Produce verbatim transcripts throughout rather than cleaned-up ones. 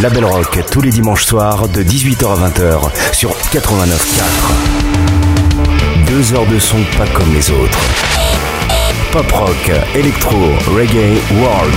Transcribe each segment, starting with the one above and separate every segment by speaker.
Speaker 1: Label Rock tous les dimanches soirs de dix-huit heures à vingt heures sur quatre-vingt-neuf quatre. Deux heures de son pas comme les autres. Pop rock, électro, reggae, world.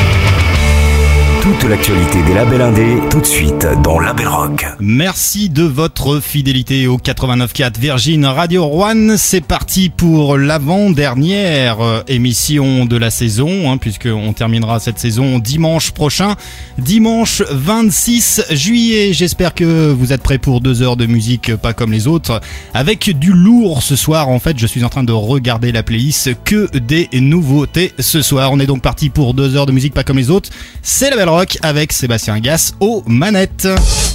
Speaker 1: Toute l'actualité des labels indés, tout de suite dans Label Rock.
Speaker 2: Merci de votre fidélité au quatre-vingt-neuf quatre Virgin Radio One. C'est parti pour l'avant-dernière émission de la saison, hein, puisqu'on terminera cette saison dimanche prochain, dimanche vingt-six juillet. J'espère que vous êtes prêts pour deux heures de musique pas comme les autres, avec du lourd ce soir. En fait, je suis en train de regarder la playlist, que des nouveautés ce soir. On est donc parti pour deux heures de musique pas comme les autres. C'est Label Rock avec Sébastien Gass aux manettes.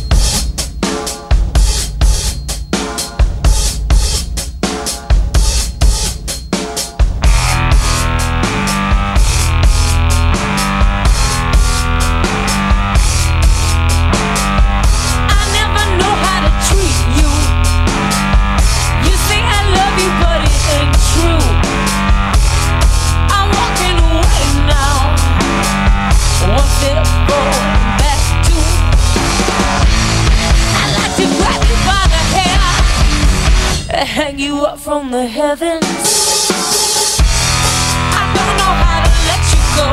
Speaker 3: Hang you up from the heavens. I don't know how to let you go,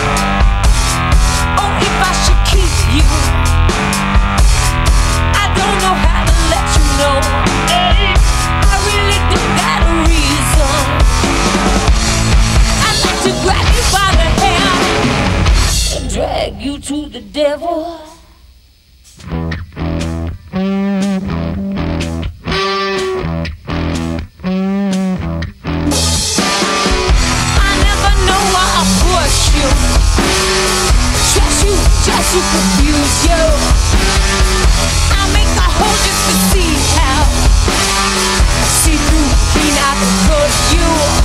Speaker 3: or if I should keep you. I don't know how to let you know. Hey, I really don't got a reason. I'd like to grab you by the hair and drag you to the devil. Just to confuse you, I make a hole just to see how. See through, clean out the good you.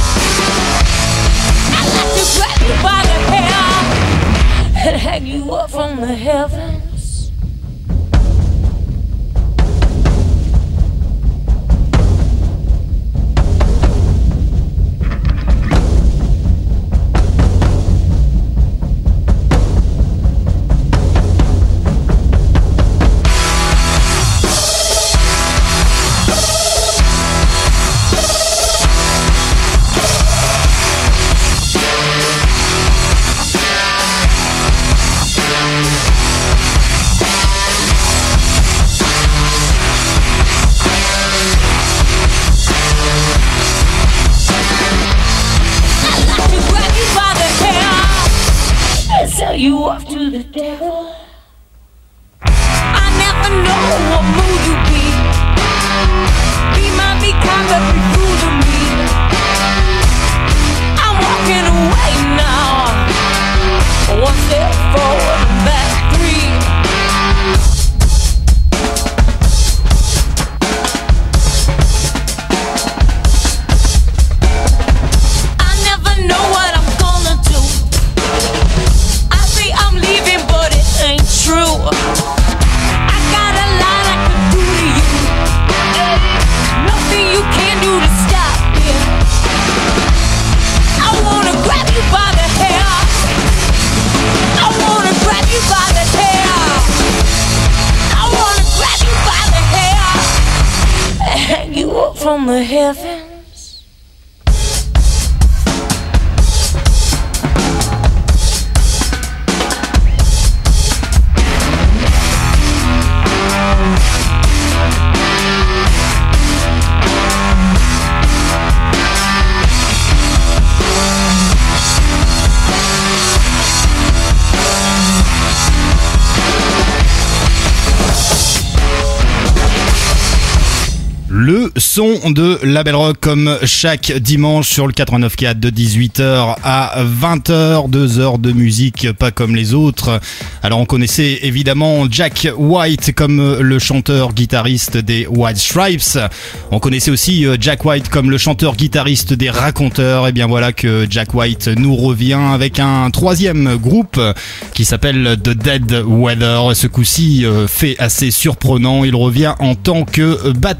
Speaker 3: I like to grab you by the hair and hang you up from the heavens. You off to the devil. I never know what mood you be. Be my be kind of be cool to me. I'm walking away now. One step forward and back three. I never know what I'm gonna do. True. I got a lot I can do to you. Nothing you can do to stop me. I wanna grab you by the hair. I wanna grab you by the hair. I wanna grab you by the hair and hang you up from the heavens.
Speaker 2: Le son de Label Rock comme chaque dimanche sur le quatre-vingt-neuf quatre de dix-huit heures à vingt heures, deux heures de musique pas comme les autres. Alors on connaissait évidemment Jack White comme le chanteur-guitariste des White Stripes. On connaissait aussi Jack White comme le chanteur-guitariste des Raconteurs. Et bien voilà que Jack White nous revient avec un troisième groupe qui s'appelle The Dead Weather. Ce coup-ci fait assez surprenant, il revient en tant que batteur. Donc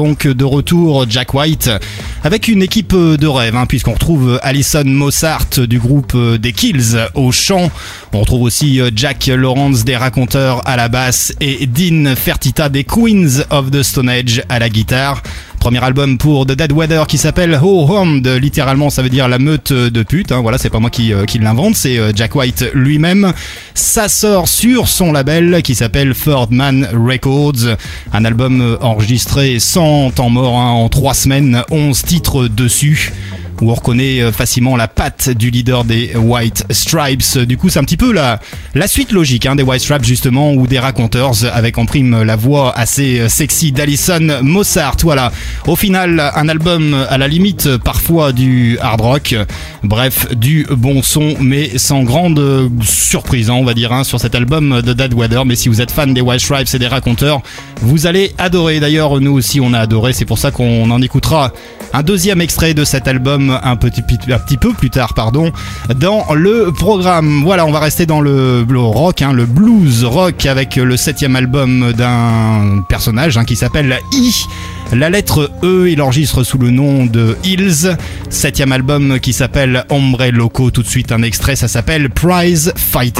Speaker 2: donc de retour Jack White avec une équipe de rêve, hein, puisqu'on retrouve Alison Mossart du groupe des Kills au chant. On retrouve aussi Jack Lawrence des Raconteurs à la basse et Dean Fertita des Queens of the Stone Age à la guitare. Premier album pour The Dead Weather qui s'appelle Ho Homed, littéralement ça veut dire la meute de pute, hein, voilà, c'est pas moi qui, euh, qui l'invente, c'est euh, Jack White lui-même. Ça sort sur son label qui s'appelle Third Man Records, un album euh, enregistré sans temps mort, hein, en trois semaines, onze titres dessus, où on reconnaît facilement la patte du leader des White Stripes. Du coup, c'est un petit peu la, la suite logique, hein, des White Stripes justement, ou des Raconteurs, avec en prime la voix assez sexy d'Alison Mossart. Voilà. Au final, un album à la limite parfois du hard rock. Bref, du bon son, mais sans grande surprise, hein, on va dire, hein, sur cet album de Dead Weather. Mais si vous êtes fan des White Stripes et des Raconteurs, vous allez adorer. D'ailleurs, nous aussi, on a adoré. C'est pour ça qu'on en écoutera un deuxième extrait de cet album un petit, un petit peu plus tard, pardon, dans le programme. Voilà, on va rester dans le, le rock, hein, le blues rock, avec le septième album d'un personnage, hein, qui s'appelle I. La lettre E, il enregistre sous le nom de Hills. Septième album qui s'appelle Hombre Loco. Tout de suite un extrait, ça s'appelle Prize Fighter.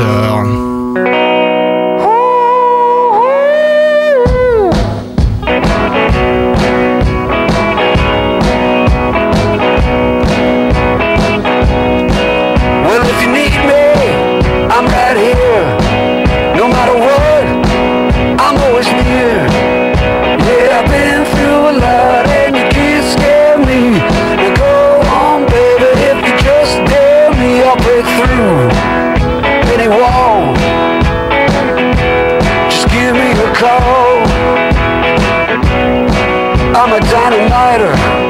Speaker 4: I'm a dynamiter,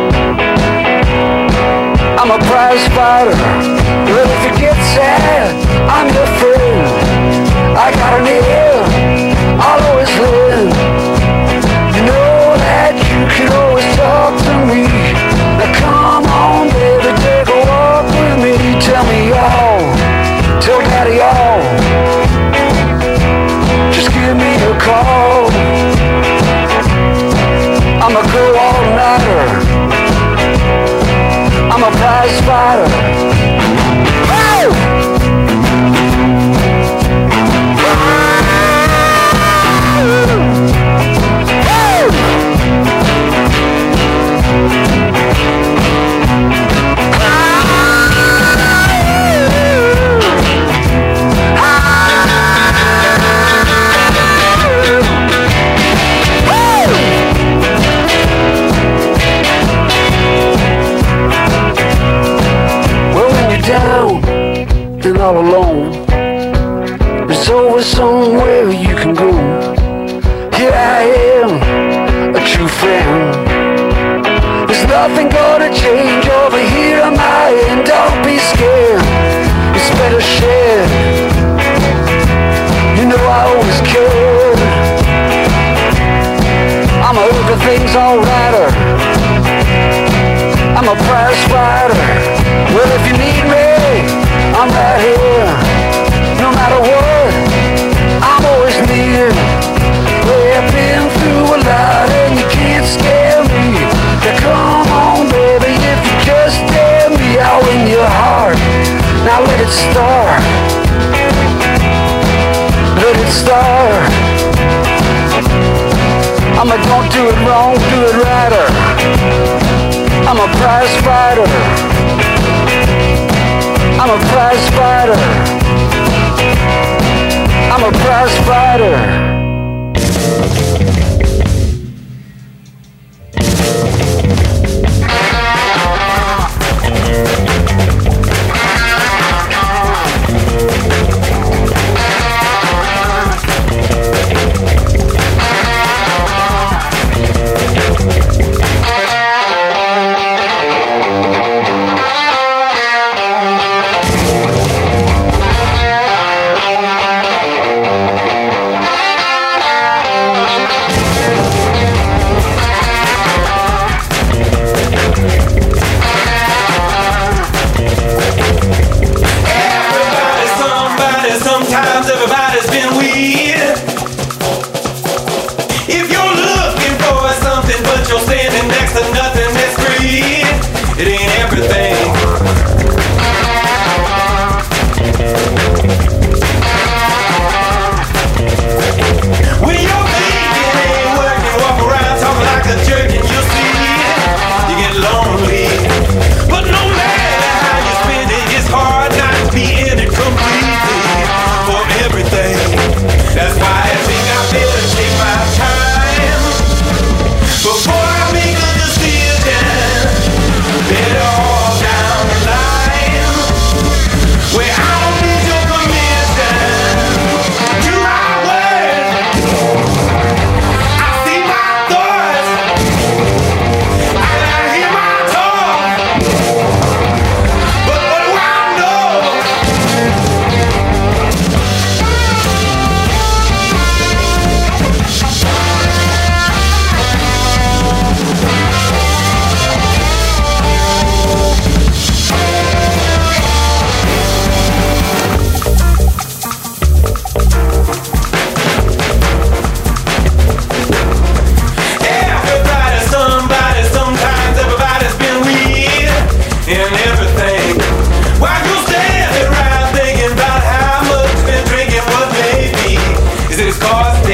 Speaker 4: I'm a prize fighter. Well, if you get sad, I'm your friend. I got an ear, I'll always lend. You know that you can always talk to me. Now come on, baby, take a walk with me. Tell me all, tell daddy all. Just give me a call. I'm a go all-nighter, I'm a prize fighter. Oh! Down and all alone, there's always somewhere you can go. Here I am, a true friend. There's nothing gonna change over here on my end. Don't be scared, it's better shared. You know I always cared. I'm a everything's alrighter, I'm a prize fighter. Well, if you need me, I'm right here. No matter what, I'm always near. Well, I've been through a lot and you can't scare me. Now come on, baby, if you just dare me, I'll win your heart. Now let it start. Let it start. I'm a don't do it wrong, do it righter. I'm a prize fighter. I'm a prize fighter. I'm a prize fighter.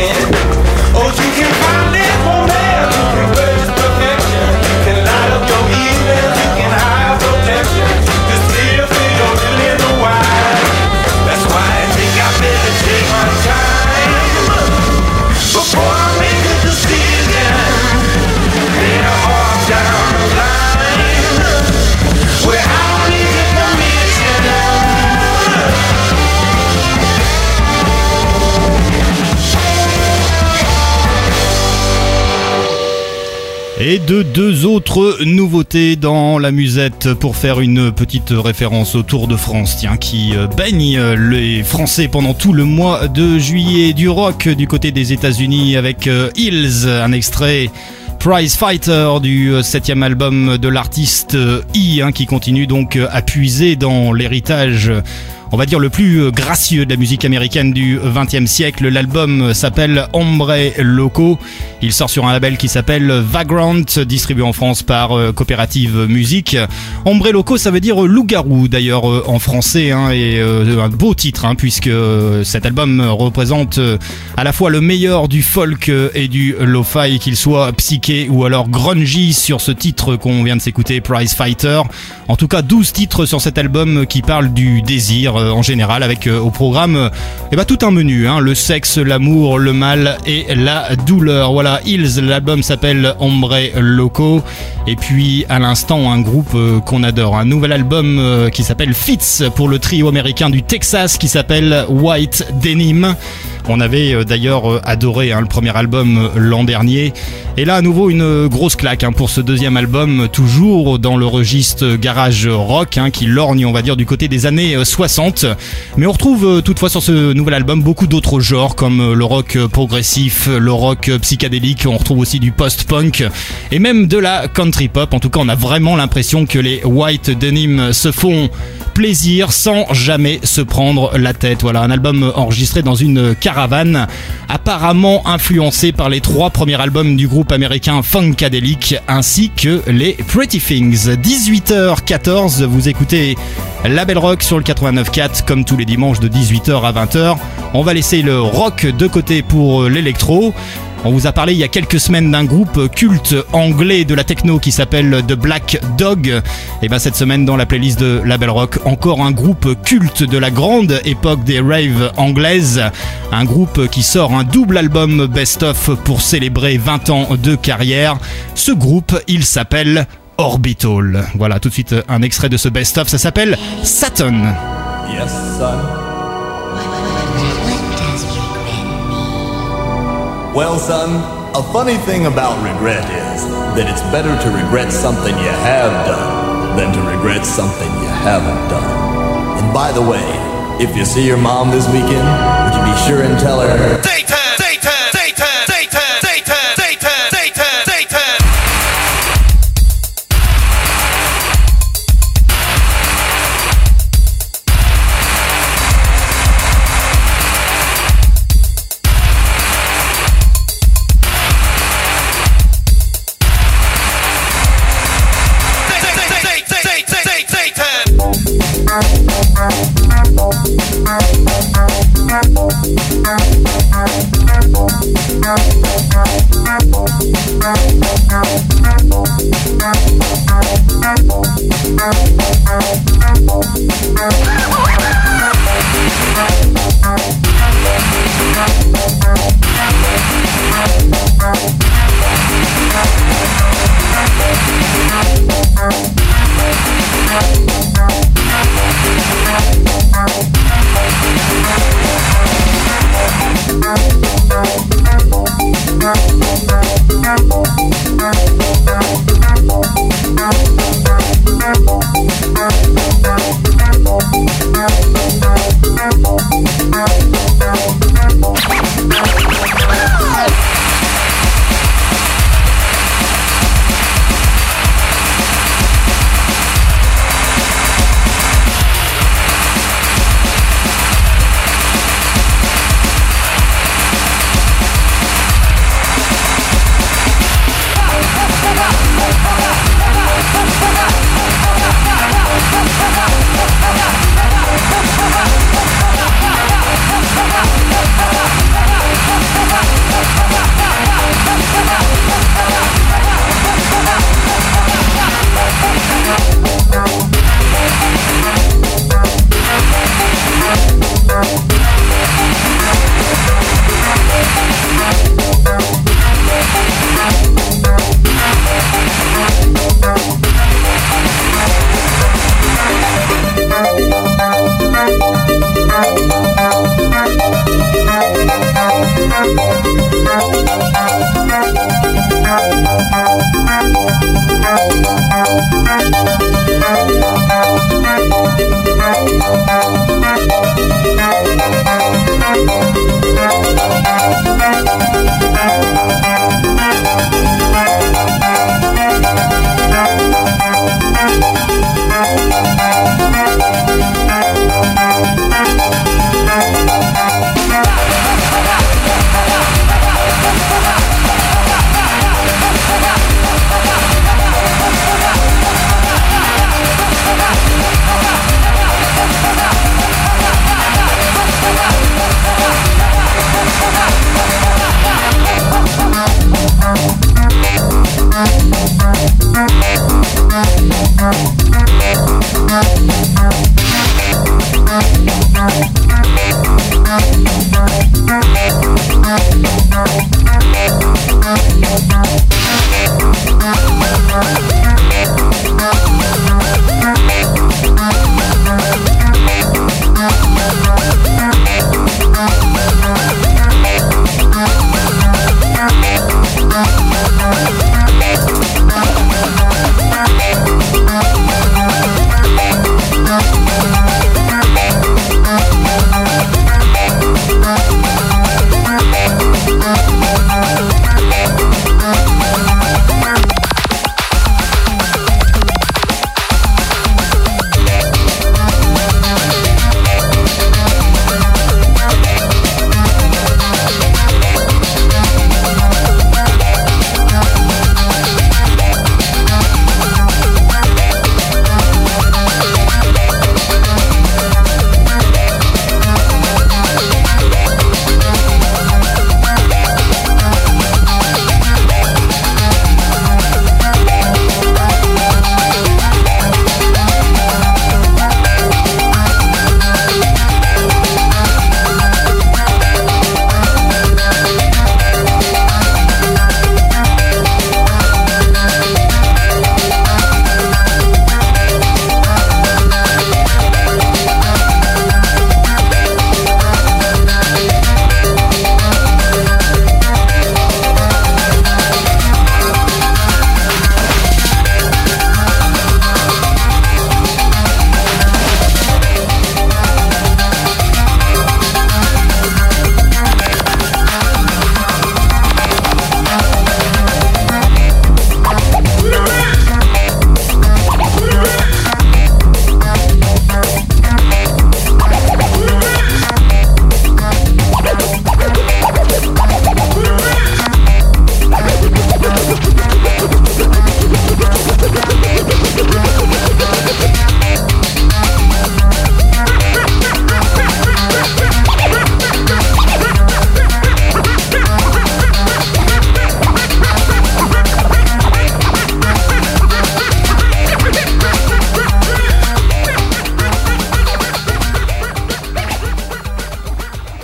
Speaker 5: weekend. Oh, you can find it romance, you can raise perfection, you can light up your evenings, you can hide protection, to still feel you're really the wise. That's why I think I better take my time before I make a decision. Then I walk down the line where I don't need your permission.
Speaker 2: Et de deux autres nouveautés dans la musette pour faire une petite référence au Tour de France, tiens, qui baigne les Français pendant tout le mois de juillet. Du rock du côté des États-Unis avec Hills, un extrait Prize Fighter du septième album de l'artiste E, hein, qui continue donc à puiser dans l'héritage, on va dire, le plus gracieux de la musique américaine du vingtième siècle. L'album s'appelle Hombre Loco. Il sort sur un label qui s'appelle Vagrant, distribué en France par Coopérative Musique. Hombre Loco, ça veut dire loup-garou d'ailleurs en français, hein, et euh, un beau titre, hein, puisque cet album représente à la fois le meilleur du folk et du lo-fi, qu'il soit psyché ou alors grungy sur ce titre qu'on vient de s'écouter, Prize Fighter. En tout cas, douze titres sur cet album qui parlent du désir en général, avec euh, au programme euh, eh ben, tout un menu, hein, le sexe, l'amour, le mal et la douleur. Voilà, Hills, l'album s'appelle Hombre Loco. Et puis à l'instant, un groupe euh, qu'on adore, un nouvel album euh, qui s'appelle Fitz pour le trio américain du Texas qui s'appelle White Denim. On avait euh, d'ailleurs euh, adoré, hein, le premier album euh, l'an dernier. Et là à nouveau une euh, grosse claque, hein, pour ce deuxième album, toujours dans le registre garage rock, hein, qui lorgne, on va dire, du côté des années euh, soixante. Mais on retrouve euh, toutefois sur ce nouvel album beaucoup d'autres genres, comme euh, le rock progressif, le rock psychédélique. On retrouve aussi du post-punk et même de la country pop. En tout cas, on a vraiment l'impression que les White Denim se font plaisir sans jamais se prendre la tête. Voilà, un album enregistré dans une caravane, apparemment influencé par les trois premiers albums du groupe américain Funkadelic ainsi que les Pretty Things. dix-huit heures quatorze, vous écoutez La Belle Rock sur le quatre-vingt-neuf quatre, comme tous les dimanches de dix-huit heures à vingt heures. On va laisser le rock de côté pour l'électro. On vous a parlé il y a quelques semaines d'un groupe culte anglais de la techno qui s'appelle The Black Dog. Et ben cette semaine dans la playlist de La Belle Rock, encore un groupe culte de la grande époque des raves anglaises. Un groupe qui sort un double album best-of pour célébrer vingt ans de carrière. Ce groupe, il s'appelle Orbital. Voilà, tout de suite un extrait de ce best-of, ça s'appelle Saturn.
Speaker 6: Yes, son. Well, son, a funny thing about regret is that it's better to regret something you have done than to regret something you haven't done. And by the way, if you see your mom this weekend, would you be sure and tell her Satan, Satan, Satan, Satan, Satan, Satan, Satan, Satan.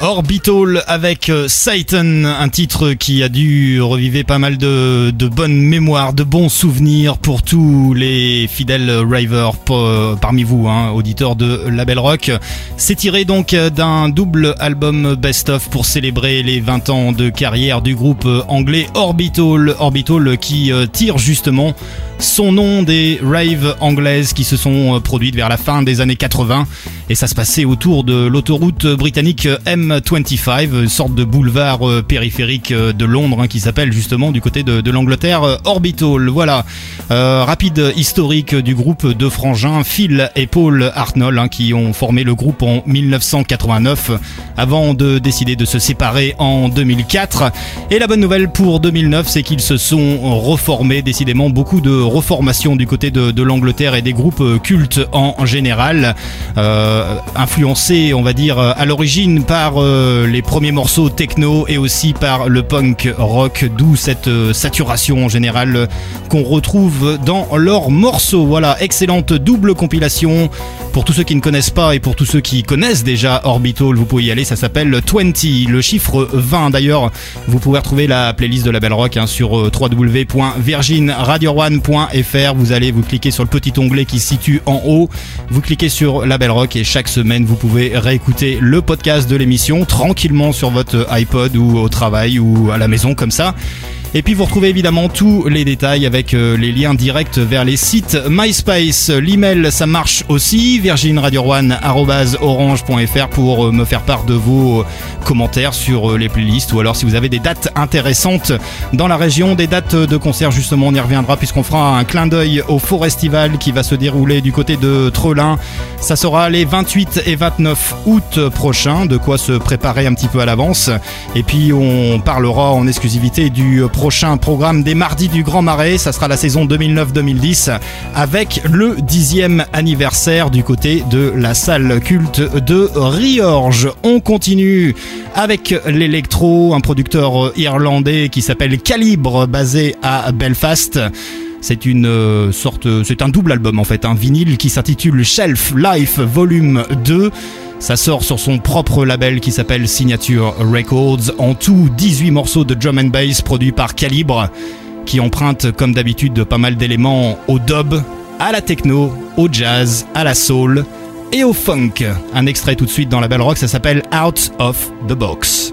Speaker 2: Orbital avec Satan, un titre qui a dû reviver pas mal de, de bonnes mémoires, de bons souvenirs pour tous les fidèles ravers parmi vous, hein, auditeurs de Label Rock. C'est tiré donc d'un double album best-of pour célébrer les vingt ans de carrière du groupe anglais Orbital. Orbital qui tire justement son nom des raves anglaises qui se sont produites vers la fin des années quatre-vingts, et ça se passait autour de l'autoroute britannique M vingt-cinq, une sorte de boulevard périphérique de Londres, hein, qui s'appelle justement du côté de, de l'Angleterre Orbital. Voilà, euh, rapide historique du groupe de frangins Phil et Paul Hartnoll, hein, qui ont formé le groupe en mille neuf cent quatre-vingt-neuf avant de décider de se séparer en deux mille quatre. Et la bonne nouvelle pour deux mille neuf, c'est qu'ils se sont reformés, décidément beaucoup de reformation du côté de, de l'Angleterre et des groupes cultes en général, euh, influencés on va dire à l'origine par euh, les premiers morceaux techno et aussi par le punk rock, d'où cette euh, saturation en général euh, qu'on retrouve dans leurs morceaux. Voilà, excellente double compilation pour tous ceux qui ne connaissent pas et pour tous ceux qui connaissent déjà Orbital, vous pouvez y aller, ça s'appelle vingt, le chiffre vingt. D'ailleurs, vous pouvez retrouver la playlist de Label Rock, hein, sur euh, w w w point virgin radio one point f r. Vous allez vous cliquer sur le petit onglet qui se situe en haut, vous cliquez sur Label Rock et chaque semaine vous pouvez réécouter le podcast de l'émission tranquillement sur votre iPod ou au travail ou à la maison comme ça. Et puis vous retrouvez évidemment tous les détails avec euh, les liens directs vers les sites MySpace. L'email, ça marche aussi, virgin radio one arobase orange point f r pour euh, me faire part de vos euh, commentaires sur euh, les playlists, ou alors si vous avez des dates intéressantes dans la région, des dates de concert justement, on y reviendra puisqu'on fera un clin d'œil au Forestival qui va se dérouler du côté de Trelin. Ça sera les vingt-huit et vingt-neuf août prochains, de quoi se préparer un petit peu à l'avance. Et puis on parlera en exclusivité du prochain programme des Mardis du Grand Marais, ça sera la saison deux mille neuf deux mille dix avec le dixième anniversaire du côté de la salle culte de Riorges. On continue avec l'électro, un producteur irlandais qui s'appelle Calibre, basé à Belfast. C'est une euh, sorte, c'est un double album en fait, un vinyle qui s'intitule Shelf Life Volume deux. Ça sort sur son propre label qui s'appelle Signature Records. En tout, dix-huit morceaux de drum and bass produits par Calibre, qui empruntent comme d'habitude pas mal d'éléments au dub, à la techno, au jazz, à la soul et au funk. Un extrait tout de suite dans Label Rock, ça s'appelle Out of the Box.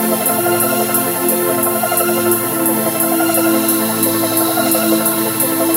Speaker 3: Thank you.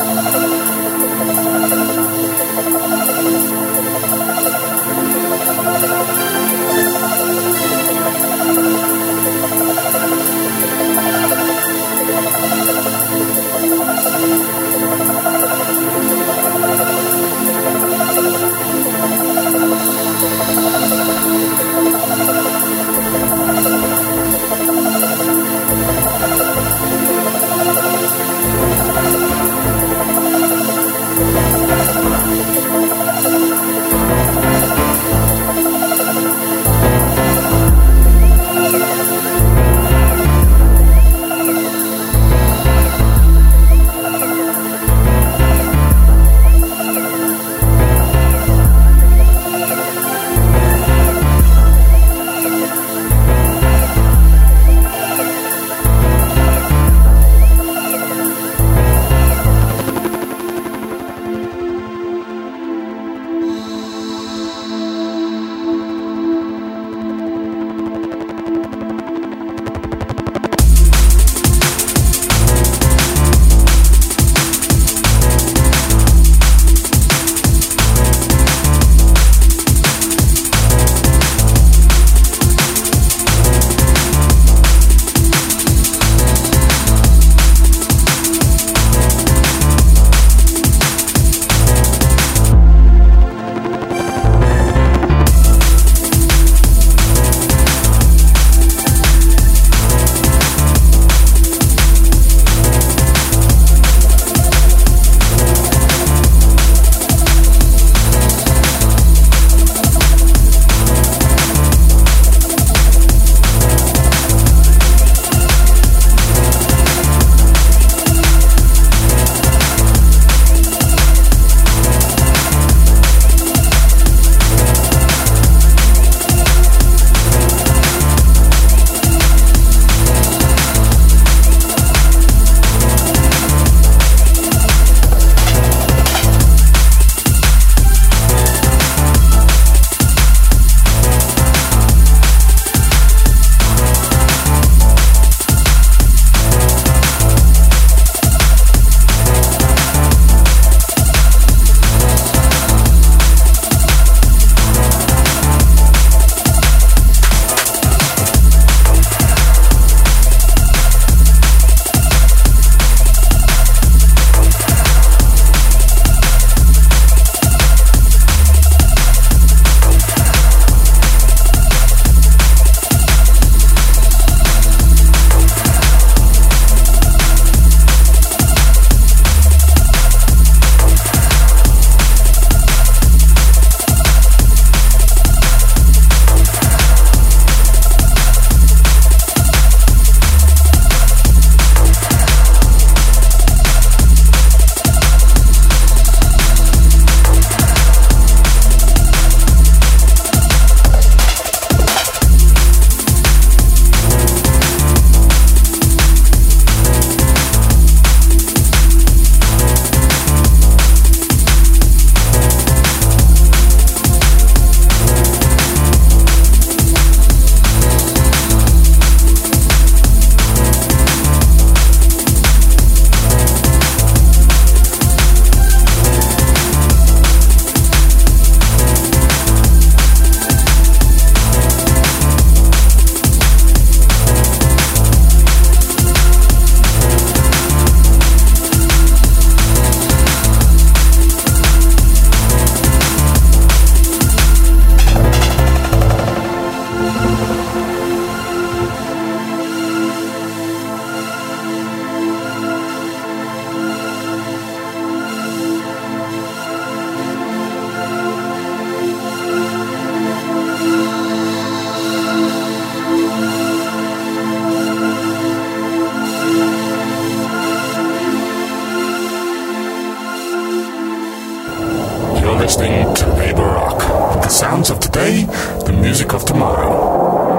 Speaker 7: listening to Labor Rock. The sounds of today, the music of tomorrow.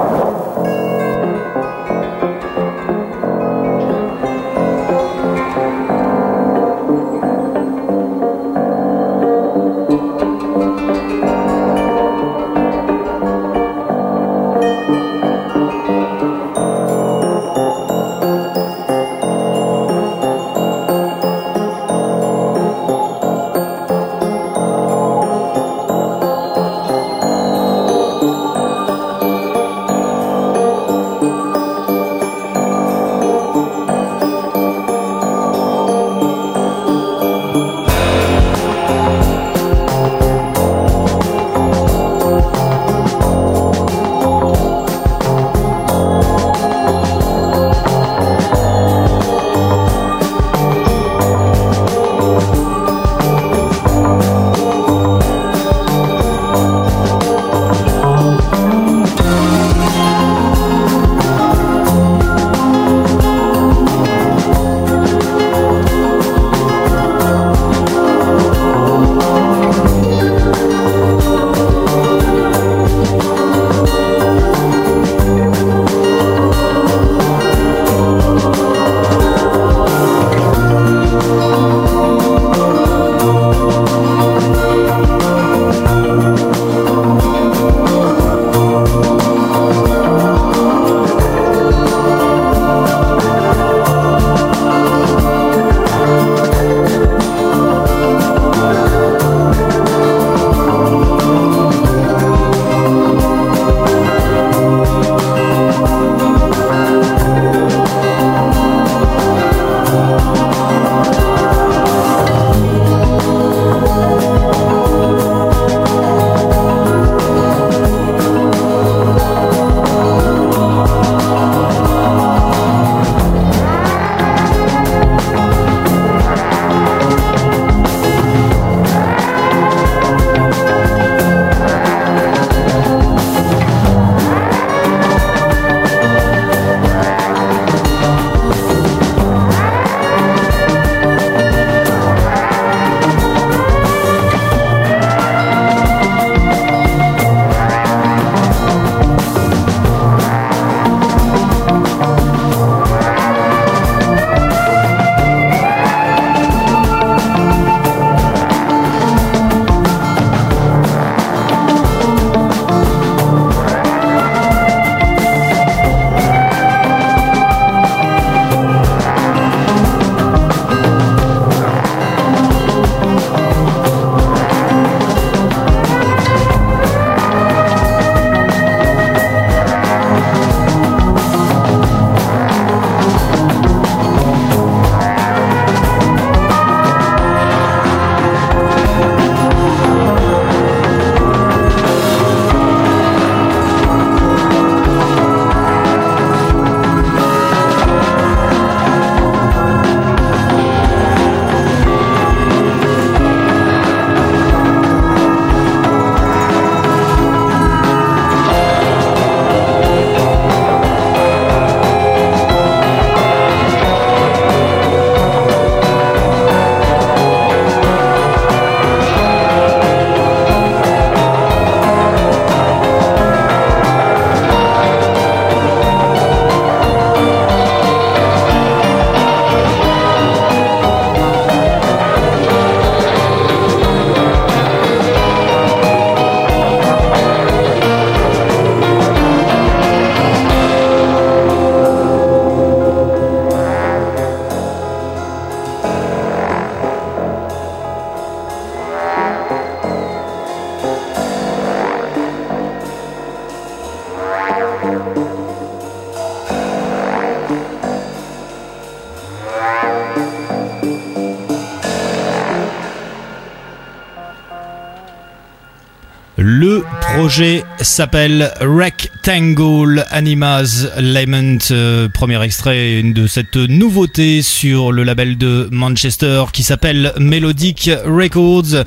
Speaker 2: Le projet s'appelle Rectangle Animas Lament, euh, premier extrait de cette nouveauté sur le label de Manchester qui s'appelle Melodic Records.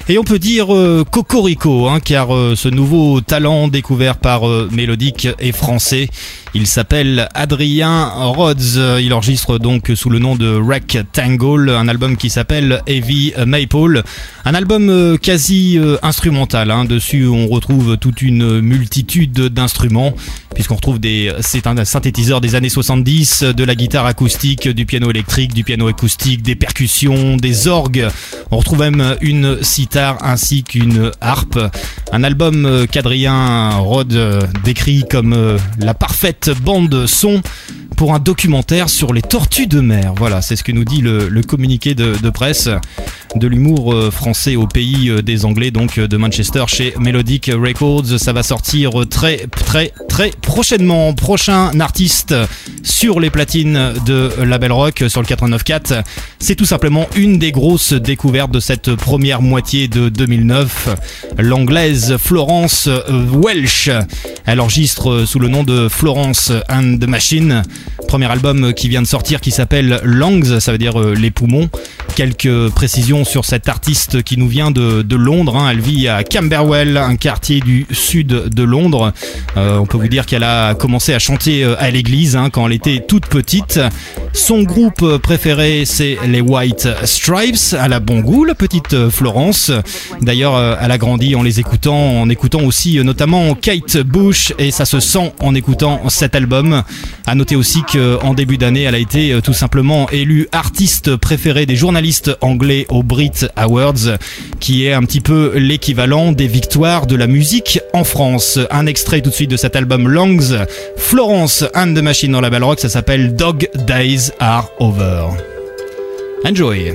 Speaker 2: Et on peut dire euh, Cocorico, hein, car euh, ce nouveau talent découvert par euh, Mélodique est français. Il s'appelle Adrien Rhodes. Il enregistre donc sous le nom de Rectangle un album qui s'appelle Heavy Maple. Un album euh, quasi euh, instrumental. Hein. Dessus, on retrouve toute une multitude d'instruments, puisqu'on retrouve des synthétiseurs des années soixante-dix, de la guitare acoustique, du piano électrique, du piano acoustique, des percussions, des orgues. On retrouve même une sitar ainsi qu'une harpe. Un album qu'Adrien Rhodes décrit comme la parfaite bande son pour un documentaire sur les tortues de mer. Voilà, c'est ce que nous dit le, le communiqué de, de presse de l'humour français au pays des Anglais, donc de Manchester, chez Melodic Records. Ça va sortir très très très prochainement. Prochain artiste sur les platines de Label Rock sur le quatre-vingt-neuf quatre. C'est tout simplement une des grosses découvertes de cette première moitié de deux mille neuf. L'anglaise Florence Welch. Elle enregistre sous le nom de Florence and the Machine. Premier album qui vient de sortir qui s'appelle Lungs, ça veut dire les poumons. Quelques précisions sur cette artiste qui nous vient de, de Londres. Hein. Elle vit à Camberwell, un quartier du sud de Londres. Euh, on peut vous dire qu'elle a commencé à chanter à l'église hein, quand elle était toute petite. Son groupe préféré, c'est les White Stripes. Elle a bon goût, la petite Florence. D'ailleurs, elle a grandi en les écoutant, en écoutant aussi notamment Kate Bush, et ça se sent en écoutant cet album. À noter aussi qu'en début d'année, elle a été tout simplement élue artiste préférée des journalistes anglais aux Brit Awards, qui est un petit peu l'équivalent des victoires de la musique en France. Un extrait tout de suite de cet album Lungs, Florence and the Machine dans Label Rock, ça s'appelle Dog Days Are Over. Enjoy.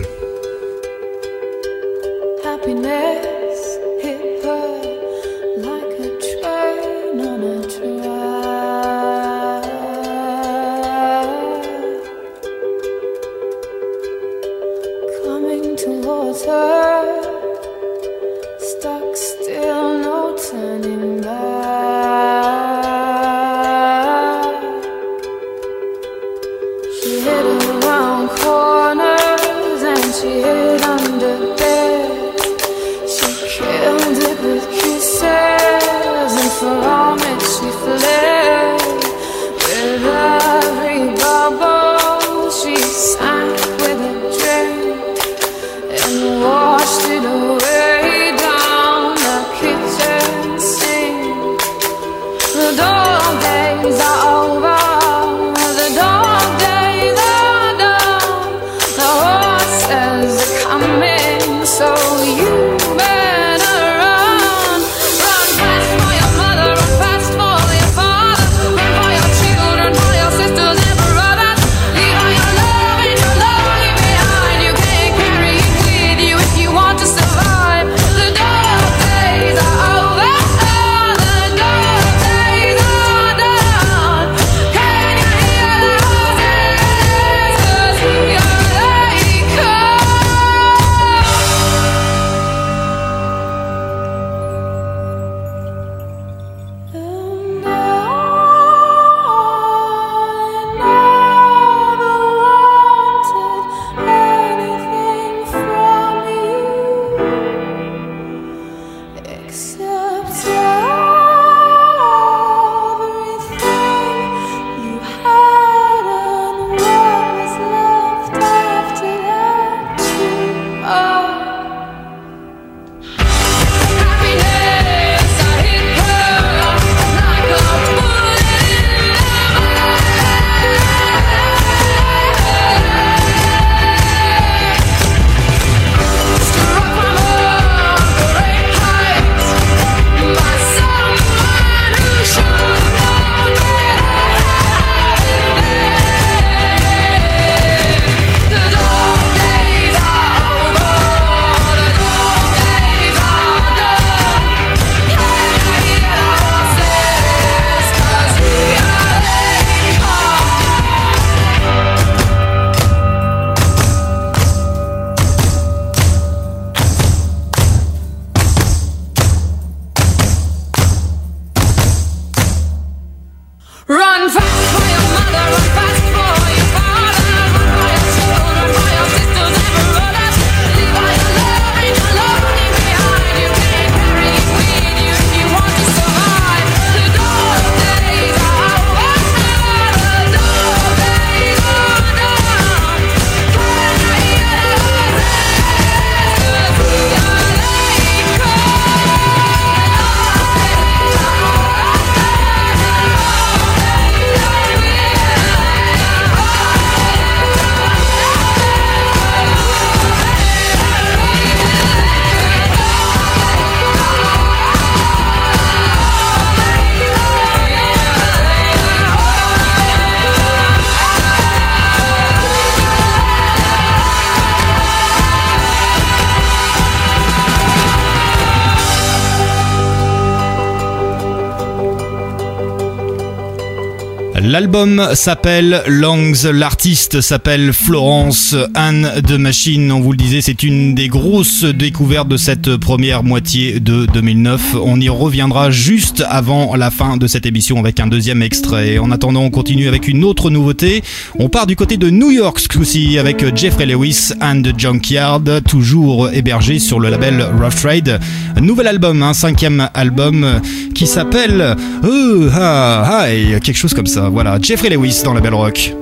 Speaker 8: Happiness hit her like a train on a track. Coming towards her, stuck still, no turning back. She hid around corners and she hid under bed. She killed it with kisses, and from it she fled. With every bubble she sank with a drink and washed it away down the kitchen sink. The dog days are over. The dog days are done. The horses are coming, so you better run. Run fast for your mother, run fast for your father. Run for your children, for your sisters and brothers. Leave all your love and your love behind. You can't carry it with you if you want to survive. The dog days are over. The dog days are done. Can you hear the horses? 'Cause here they come. And I never wanted anything from you except everything you had and what was left after that too. Oh. Happiness, I hit her like a bullet in the head. Struck from a great height.
Speaker 2: L'album s'appelle Lungs, l'artiste s'appelle Florence Anne de Machine. On vous le disait, c'est une des grosses découvertes de cette première moitié de deux mille neuf. On y reviendra juste avant la fin de cette émission avec un deuxième extrait. En attendant, on continue avec une autre nouveauté. On part du côté de New York ce coup-ci avec Jeffrey Lewis and the Junkyard, toujours hébergé sur le label Rough Trade. Nouvel album, un cinquième album qui s'appelle euh, ah, Hi, quelque chose comme ça. Voilà, Jeffrey Lewis dans la Belle Rock.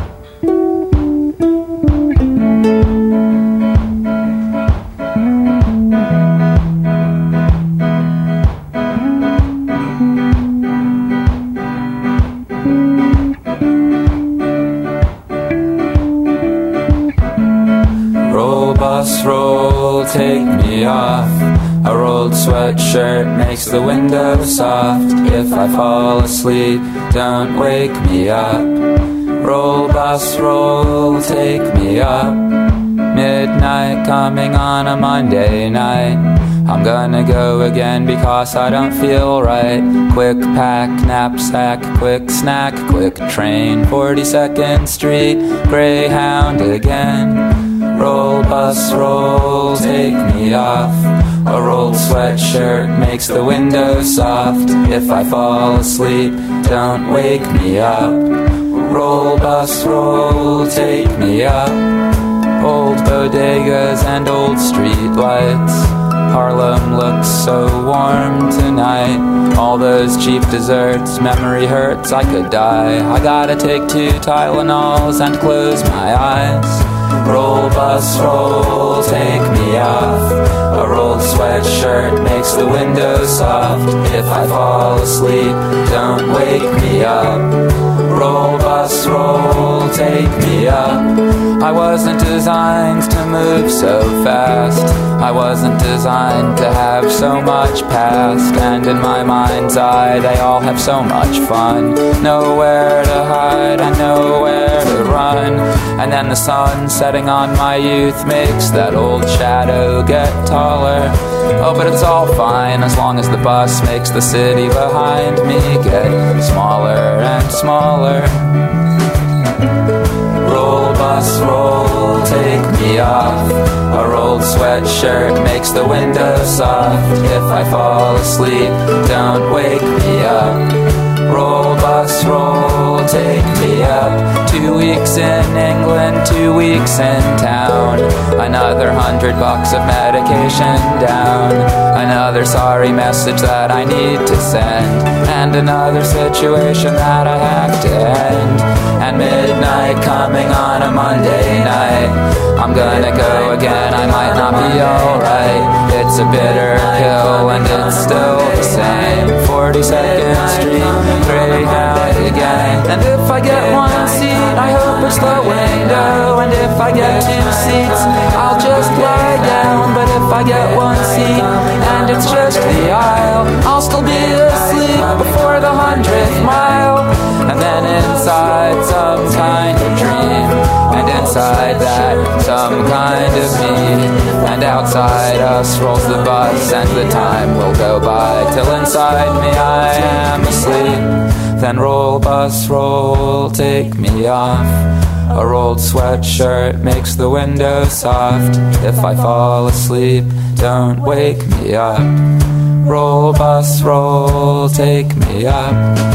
Speaker 9: Roll, bus, roll, take me off. A rolled sweatshirt makes the window soft. If I fall asleep, don't wake me up. Roll, bus, roll, take me up. Midnight coming on a Monday night. I'm gonna go again because I don't feel right. Quick pack, knapsack, quick snack, quick train. forty-second Street, Greyhound again. Roll, bus, roll, take me off. A rolled sweatshirt makes the window soft. If I fall asleep, don't wake me up. Roll, bus, roll, take me up. Old bodegas and old street lights. Harlem looks so warm tonight. All those cheap desserts, memory hurts, I could die. I gotta take two Tylenols and close my eyes. Roll, bus, roll, take me off. A rolled sweatshirt makes the window soft. If I fall asleep, don't wake me up. Roll, bus, roll, take me up. I wasn't designed to move so fast. I wasn't designed to have so much past. And in my mind's eye, they all have so much fun. Nowhere to hide and nowhere to run. And then the sun setting on my youth makes that old shadow get taller. Oh, but it's all fine as long as the bus makes the city behind me get smaller and smaller. Roll, bus, roll, take me off. A rolled sweatshirt makes the window soft. If I fall asleep, don't wake me up. Roll, bus, roll, take me up. Two weeks in England, two weeks in town. Another hundred bucks of medication down. Another sorry message that I need to send. And another situation that I have to end. And midnight coming on a Monday night. I'm gonna go again, I might not be alright. It's a bitter pill and it's still the same. forty-second Street, Greyhound again. And if I get one seat, I hope it's the window. And if I get two seats, I'll just lie down. But if I get one seat, and it's just the aisle, I'll still be asleep before the hundredth mile. And then inside some kind of dream, and inside that some kind of me. And outside us rolls the bus, and the time will go by till inside me I am asleep. Then roll, bus, roll, take me off. A rolled sweatshirt makes the window soft. If I fall asleep, don't wake me up. Roll, bus, roll, take me up.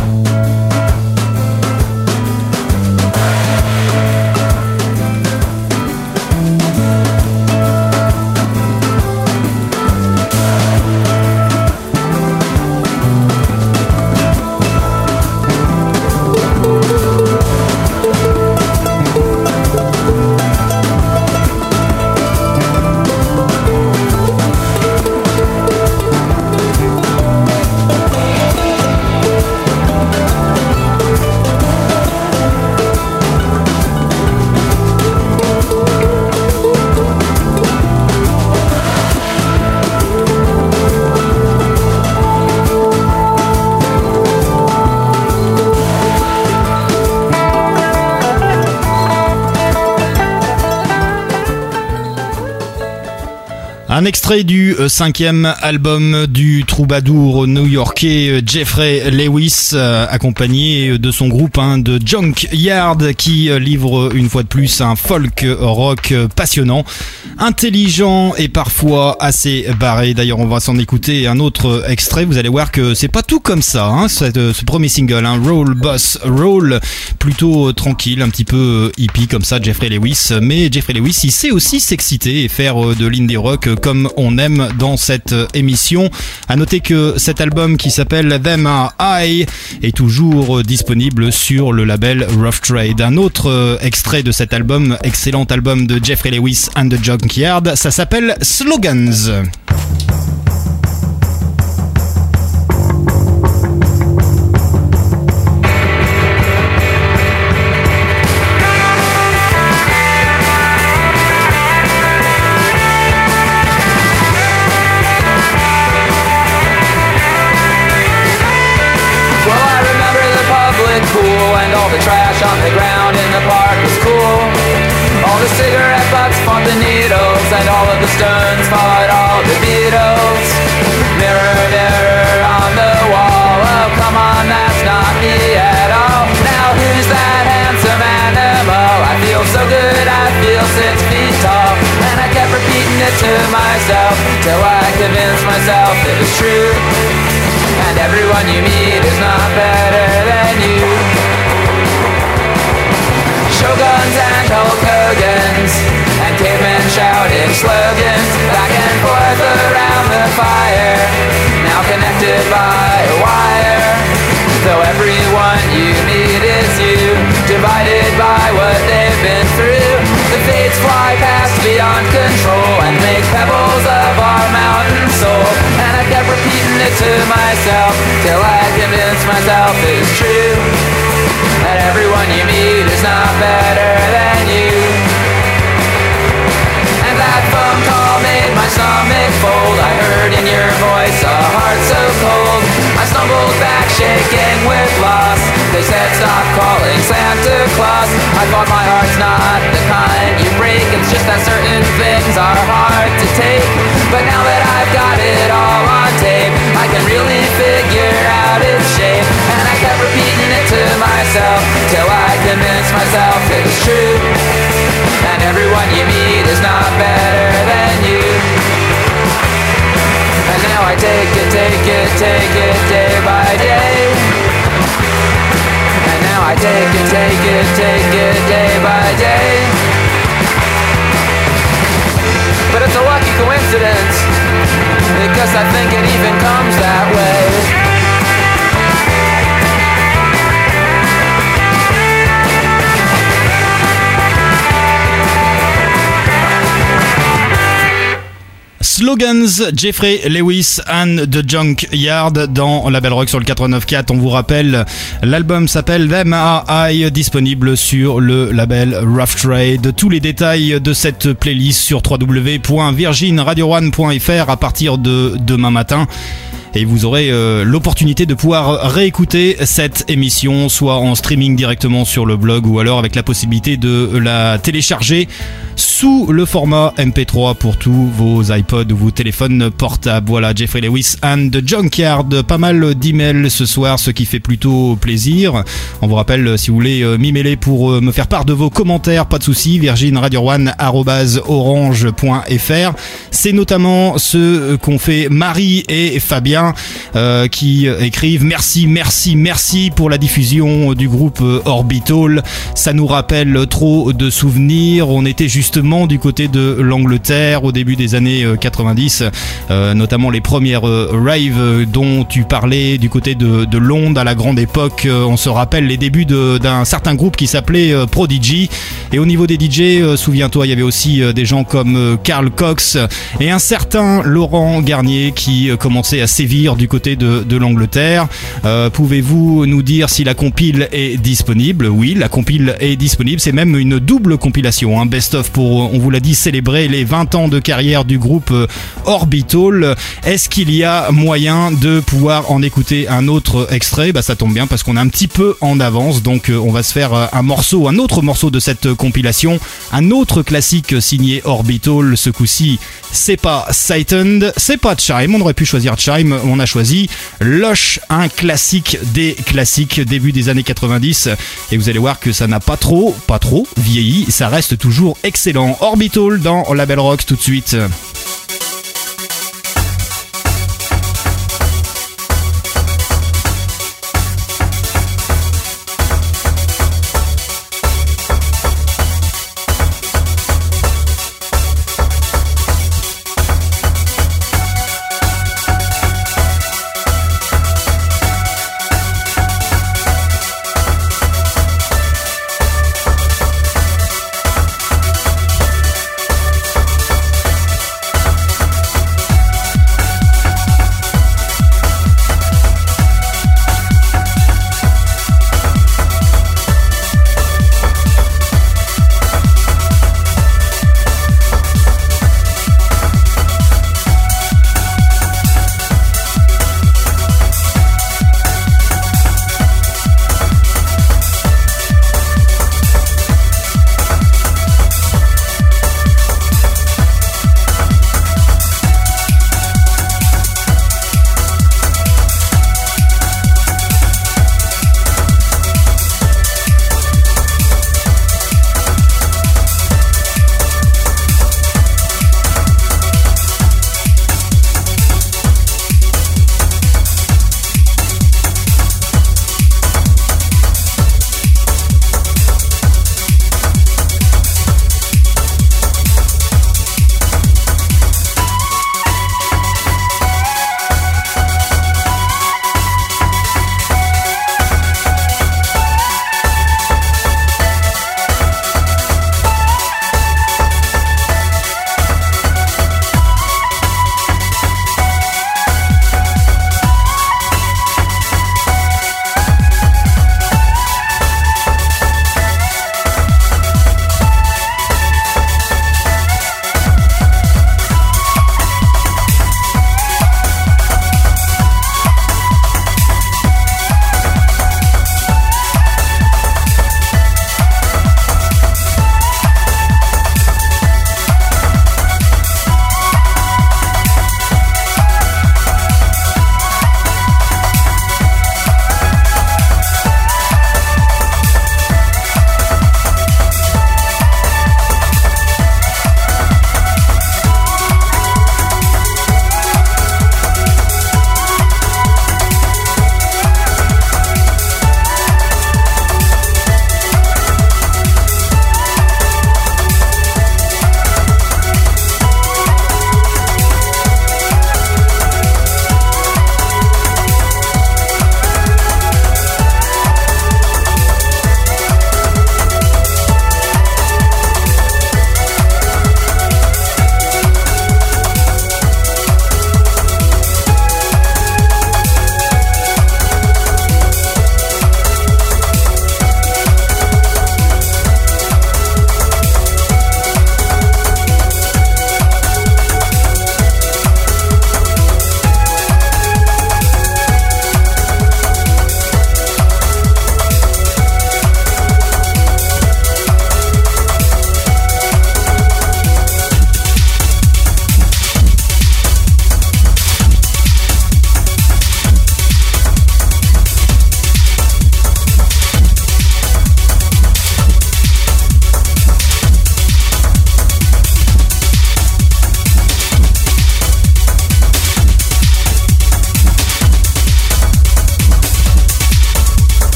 Speaker 2: Un extrait du euh, cinquième album du troubadour new-yorkais euh, Jeffrey Lewis, euh, accompagné de son groupe hein, de Junkyard, qui euh, livre une fois de plus un folk rock euh, passionnant, intelligent et parfois assez barré. D'ailleurs, on va s'en écouter un autre extrait. Vous allez voir que c'est pas tout comme ça, hein, ce, ce premier single, hein, Roll Boss Roll, plutôt euh, tranquille, un petit peu euh, hippie comme ça, Jeffrey Lewis. Mais Jeffrey Lewis, il sait aussi s'exciter et faire euh, de l'indie rock euh, comme on aime dans cette euh, émission. À noter que cet album qui s'appelle Them Are I est toujours euh, disponible sur le label Rough Trade. Un autre euh, extrait de cet album, excellent album de Jeffrey Lewis and the Junkyard, ça s'appelle Slogans.
Speaker 9: The trash on the ground in the park was cool. All the cigarette butts fought the needles, and all of the Stones fought all the Beatles. Mirror, mirror on the wall, oh come on, that's not me at all. Now who's that handsome animal? I feel so good, I feel six feet tall. And I kept repeating it to myself, till I convinced myself it was true. And everyone you meet is not better than you. Shoguns and Hulk Hogan's, and cavemen shouting slogans back and forth around the fire, now connected by a wire. Though everyone you meet is you, divided by what they've been through. The fates fly past beyond control and make pebbles of our mountain soul. And I kept repeating it to myself, till I convinced myself it's true. That everyone you meet is not better than you. And that phone call made my stomach fold. I heard in your voice a heart so cold. I stumbled back shaking with loss. They said stop calling Santa Claus. I thought my heart's not the kind you break. It's just that certain things are hard to take. But now that I've got it all on tape, I can really figure out its shape. And I kept repeating it to myself, till I convinced myself it was true. And everyone you meet is not better than you. And now I take it, take it, take it day by day. And now I take it, take it, take it day by day. But it's a lucky coincidence, because I think it even comes that way.
Speaker 2: Slogans, Jeffrey Lewis and the Junkyard dans la Belle Rock sur le quatre-vingt-neuf quatre. On vous rappelle, l'album s'appelle Them Are I, disponible sur le label Rough Trade. Tous les détails de cette playlist sur w w w point virgin radio one point f r à partir de demain matin. Et vous aurez euh, l'opportunité de pouvoir réécouter cette émission, soit en streaming directement sur le blog, ou alors avec la possibilité de la télécharger sous le format M P trois pour tous vos iPods ou vos téléphones portables. Voilà, Jeffrey Lewis and the Junkyard. Pas mal d'emails ce soir, ce qui fait plutôt plaisir. On vous rappelle, si vous voulez euh, m'y mêler pour euh, me faire part de vos commentaires, pas de souci, virgin radio one arobase orange point f r. C'est notamment ce qu'ont fait Marie et Fabien, Euh, qui écrivent merci, merci, merci pour la diffusion du groupe Orbital. Ça nous rappelle trop de souvenirs. On était justement du côté de l'Angleterre au début des années quatre-vingt-dix, euh, notamment les premières euh, raves dont tu parlais du côté de, de Londres à la grande époque. Euh, on se rappelle les débuts de, d'un certain groupe qui s'appelait euh, Prodigy. Et au niveau des D J, euh, souviens-toi, il y avait aussi euh, des gens comme euh, Carl Cox et un certain Laurent Garnier qui euh, commençait à sévir vire du côté de, de l'Angleterre. Euh, pouvez-vous nous dire si la compile est disponible? Oui, la compile est disponible. C'est même une double compilation, hein, best-of pour, on vous l'a dit, célébrer les vingt ans de carrière du groupe Orbital. Est-ce qu'il y a moyen de pouvoir en écouter un autre extrait? Bah ça tombe bien parce qu'on est un petit peu en avance, donc on va se faire un morceau, un autre morceau de cette compilation, un autre classique signé Orbital. Ce coup-ci, c'est pas Sightened, c'est pas Chime, on aurait pu choisir Chime, on a choisi Lush, un classique des classiques, début des années quatre-vingt-dix, et vous allez voir que ça n'a pas trop, pas trop vieilli, ça reste toujours excellent. Orbital dans la Belle Rock tout de suite.
Speaker 8: Thank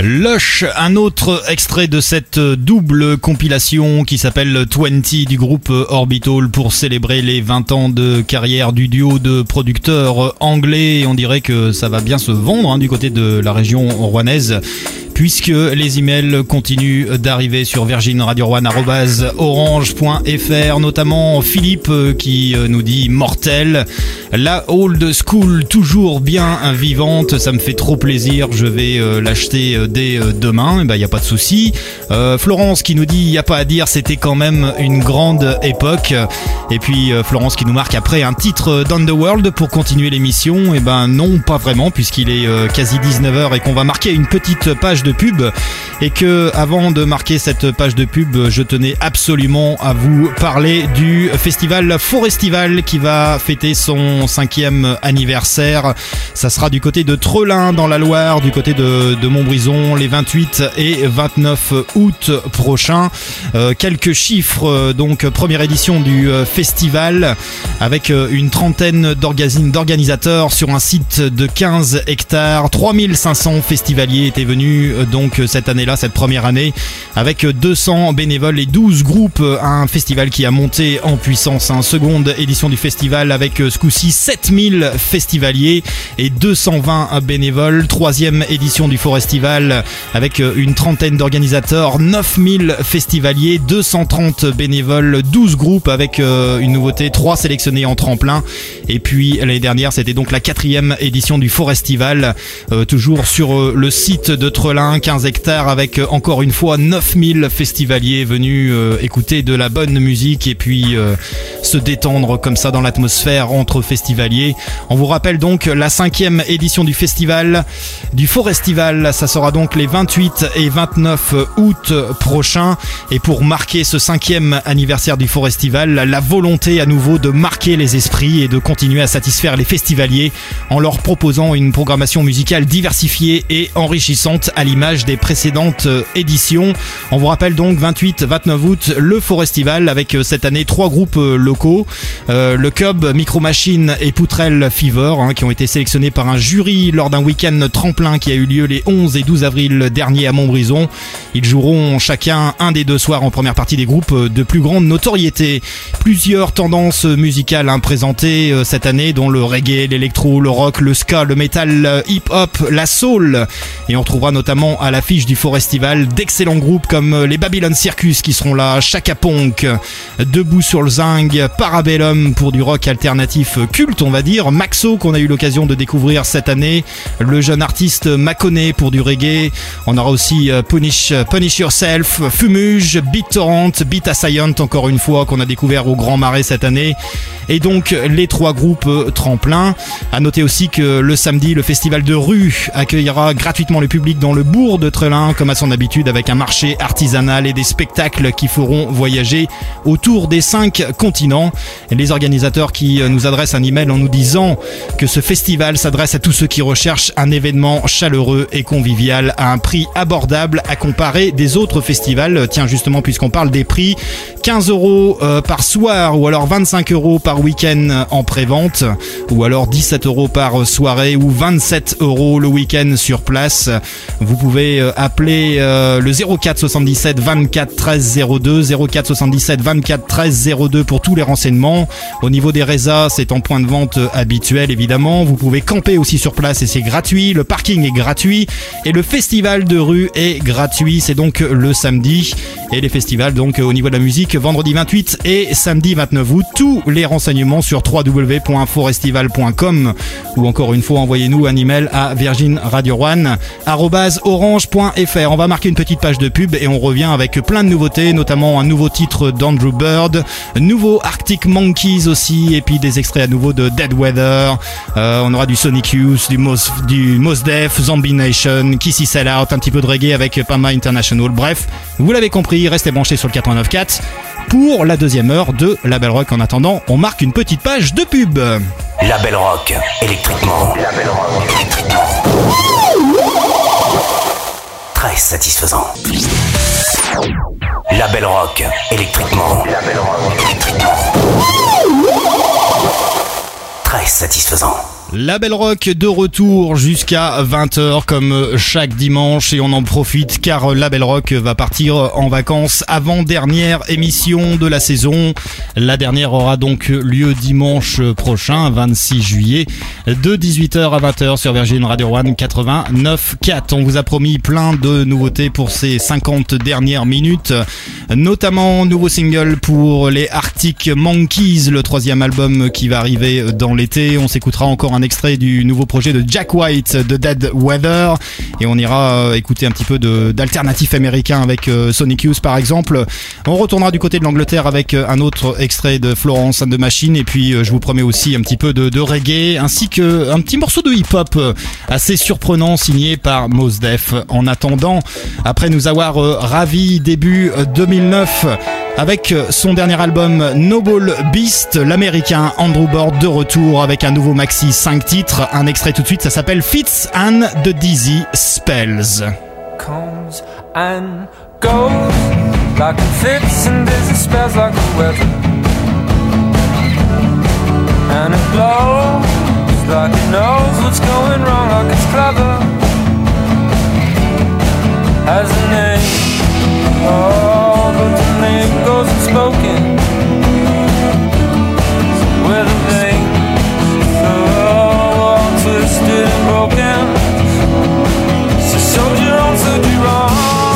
Speaker 2: Lush, un autre extrait de cette double compilation qui s'appelle vingt du groupe Orbital pour célébrer les vingt ans de carrière du duo de producteurs anglais. On dirait que ça va bien se vendre hein, du côté de la région rouennaise, puisque les emails continuent d'arriver sur virgin radio rouen arobase orange point f r, notamment Philippe qui nous dit mortel, la old school toujours bien vivante, ça me fait trop plaisir, je vais euh, l'acheter dès euh, demain, et ben y a pas de souci. Euh, Florence qui nous dit y a pas à dire, c'était quand même une grande époque. Et puis euh, Florence qui nous marque après un titre d'Underworld pour continuer l'émission, et ben non pas vraiment, puisqu'il est euh, quasi dix-neuf heures et qu'on va marquer une petite page de pub, et que avant de marquer cette page de pub, je tenais absolument à vous parler du festival Forestival qui va fêter son cinquième anniversaire. Ça sera du côté de Trelin dans la Loire, du côté de, de Montbrison, les vingt-huit et vingt-neuf août prochains. Euh, quelques chiffres, donc première édition du euh, festival avec euh, une trentaine d'organisateurs sur un site de quinze hectares, trois mille cinq cents festivaliers étaient venus donc cette année-là, cette première année, avec deux cents bénévoles et douze groupes. Un festival qui a monté en puissance. Une seconde édition du festival avec ce coup-ci sept mille festivaliers et deux cent vingt bénévoles. Troisième édition du Forestival avec une trentaine d'organisateurs, neuf mille festivaliers, deux cent trente bénévoles, douze groupes avec une nouveauté, trois sélectionnés en tremplin. Et puis l'année dernière, c'était donc la quatrième édition du Forestival, euh, toujours sur euh, le site de Trelin, quinze hectares, avec euh, encore une fois neuf mille festivaliers venus euh, écouter de la bonne musique et puis euh, se détendre comme ça dans l'atmosphère entre festivaliers. On vous rappelle donc la cinquième édition du festival, du Forestival, ça sera donc les vingt-huit et vingt-neuf août prochains. Et pour marquer ce cinquième anniversaire du Forestival, la volonté à nouveau de marquer les esprits et de continuer à satisfaire les festivaliers en leur proposant une programmation musicale diversifiée et enrichissante à l'image des précédentes éditions. On vous rappelle donc vingt-huit vingt-neuf août le Forestival avec cette année trois groupes locaux, euh, le Cub, Micro Machine et Poutrelle Fever, hein, qui ont été sélectionnés par un jury lors d'un week-end tremplin qui a eu lieu les onze et douze avril dernier à Montbrison. Ils joueront chacun un des deux soirs en première partie des groupes de plus grande notoriété. Plusieurs tendances musicales hein, présentées euh, cette année, dont le reggae, l'électro, le rock, le ska, le metal, hip-hop, la soul. Et on retrouvera notamment à l'affiche du Forestival d'excellents groupes comme les Babylon Circus qui seront là, Chaka Ponk, Debout sur le Zinc, Parabellum pour du rock alternatif culte on va dire, Maxo qu'on a eu l'occasion de découvrir cette année, le jeune artiste Makone pour du reggae. On aura aussi Punish, Punish Yourself, Fumuge, BitTorrent, Beat Ascient encore une fois qu'on a découvert au Grand Marais cette année. Et donc les trois groupes tremplins. À noter aussi que le samedi, le festival de rue accueillera gratuitement le public dans le bourg de Trelin comme à son habitude, avec un marché artisanal et des spectacles qui feront voyager autour des cinq continents. Et les organisateurs qui nous adressent un email en nous disant que ce festival s'adresse à tous ceux qui recherchent un événement chaleureux et convivial à un prix abordable à comparer des autres festivals. Tiens, justement, puisqu'on parle des prix, quinze euros par soir ou alors vingt-cinq euros par week-end en pré-vente, ou alors dix-sept euros par soirée ou vingt-sept euros le week-end sur place. Vous pouvez appeler euh, le zéro quatre soixante-dix-sept vingt-quatre treize zéro deux, zéro quatre soixante-dix-sept vingt-quatre treize zéro deux pour tous les renseignements. Au niveau des résas, c'est en point de vente habituel évidemment. Vous pouvez camper aussi sur place et c'est gratuit. Le parking est gratuit et le festival de rue est gratuit. C'est donc le samedi. Et les festivals donc au niveau de la musique, vendredi vingt-huit et samedi vingt-neuf août. Tous les renseignements sur w w w point forestival point com ou encore une fois envoyez-nous un email à virgin radio rouen arobase orange point f r. On va marquer une petite page de pub et on revient avec plein de nouveautés, notamment un nouveau titre d'Andrew Bird, nouveau Arctic Monkeys aussi, et puis des extraits à nouveau de Dead Weather. Euh, on aura du Sonic Youth, du Mos, du Mos Def, Zombie Nation, Kissy Sell Out, un petit peu de reggae avec Pama International. Bref, vous l'avez compris, restez branchés sur le quatre-vingt-neuf quatre pour la deuxième heure de Label Rock. En attendant, on marque une petite page de pub.
Speaker 1: Label Rock, électriquement. Label Rock, électriquement. Très satisfaisant. Label Rock, électriquement. Label Rock, électriquement. Très satisfaisant.
Speaker 2: La Belle Rock de retour jusqu'à vingt heures comme chaque dimanche et on en profite car La Belle Rock va partir en vacances avant dernière émission de la saison. La dernière aura donc lieu dimanche prochain, vingt-six juillet, de dix-huit heures à vingt heures sur Virgin Radio One quatre-vingt-neuf quatre. On vous a promis plein de nouveautés pour ces cinquante dernières minutes, notamment nouveau single pour les Arctic Monkeys, le troisième album qui va arriver dans l'été. On s'écoutera encore un extrait du nouveau projet de Jack White de Dead Weather et on ira écouter un petit peu de, d'alternatif américain avec euh, Sonic Youth par exemple. On retournera du côté de l'Angleterre avec un autre extrait de Florence and the Machine et puis euh, je vous promets aussi un petit peu de, de reggae ainsi qu'un petit morceau de hip-hop euh, assez surprenant signé par Mos Def. En attendant, après nous avoir euh, ravis début euh, deux mille neuf avec son dernier album Noble Beast, l'américain Andrew Bird de retour avec un nouveau maxi cinq titres. Un extrait tout de suite, ça s'appelle Fits and the Dizzy Spells.
Speaker 9: Comes and goes like it fits and dizzy spells like the weather. And it blows like it knows what's going wrong, like it's clever. Has a name, oh, but the name goes unspoken. Where the veins are all twisted and broken. So soldier on, soldier on,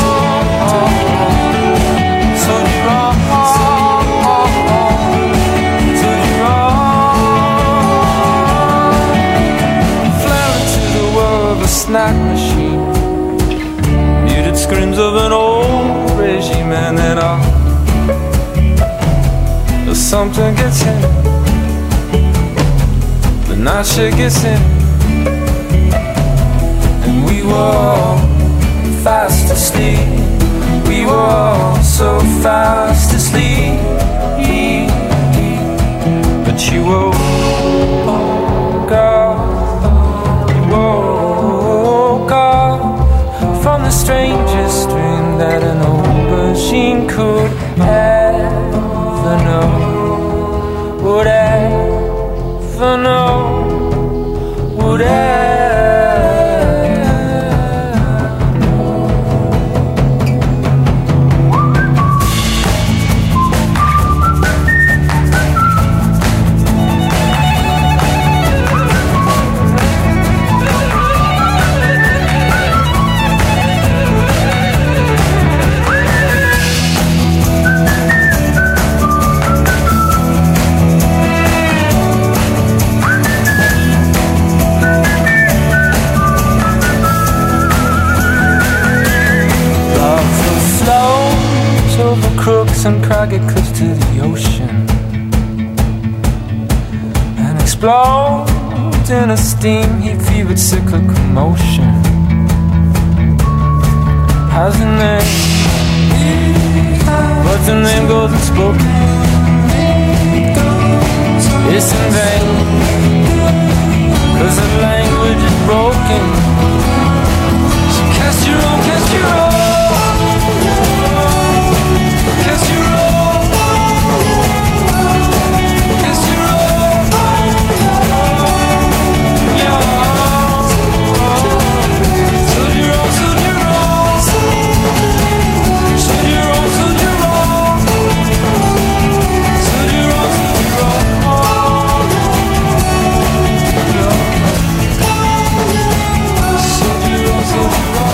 Speaker 9: soldier on, soldier on. Flare into the world of a snack machine. Muted screams of an old regime and then all. Something gets in, the night shit gets in, and we were all fast asleep. We were all so fast asleep, but you woke up, you woke up from the strangest dream that an aubergine could ever know. Would ever know, would ever crooks and craggy cliffs to the ocean and explode in a steam heat fevered cyclical motion. Has a name, but the name goes unspoken. It's in vain, cause the language is broken. So cast your own, cast your own. Cast your own, cast your own, yeah. So you're on, so you're on, so you're on, so you're on, so you're on, so you're on, so you're on, so you're on.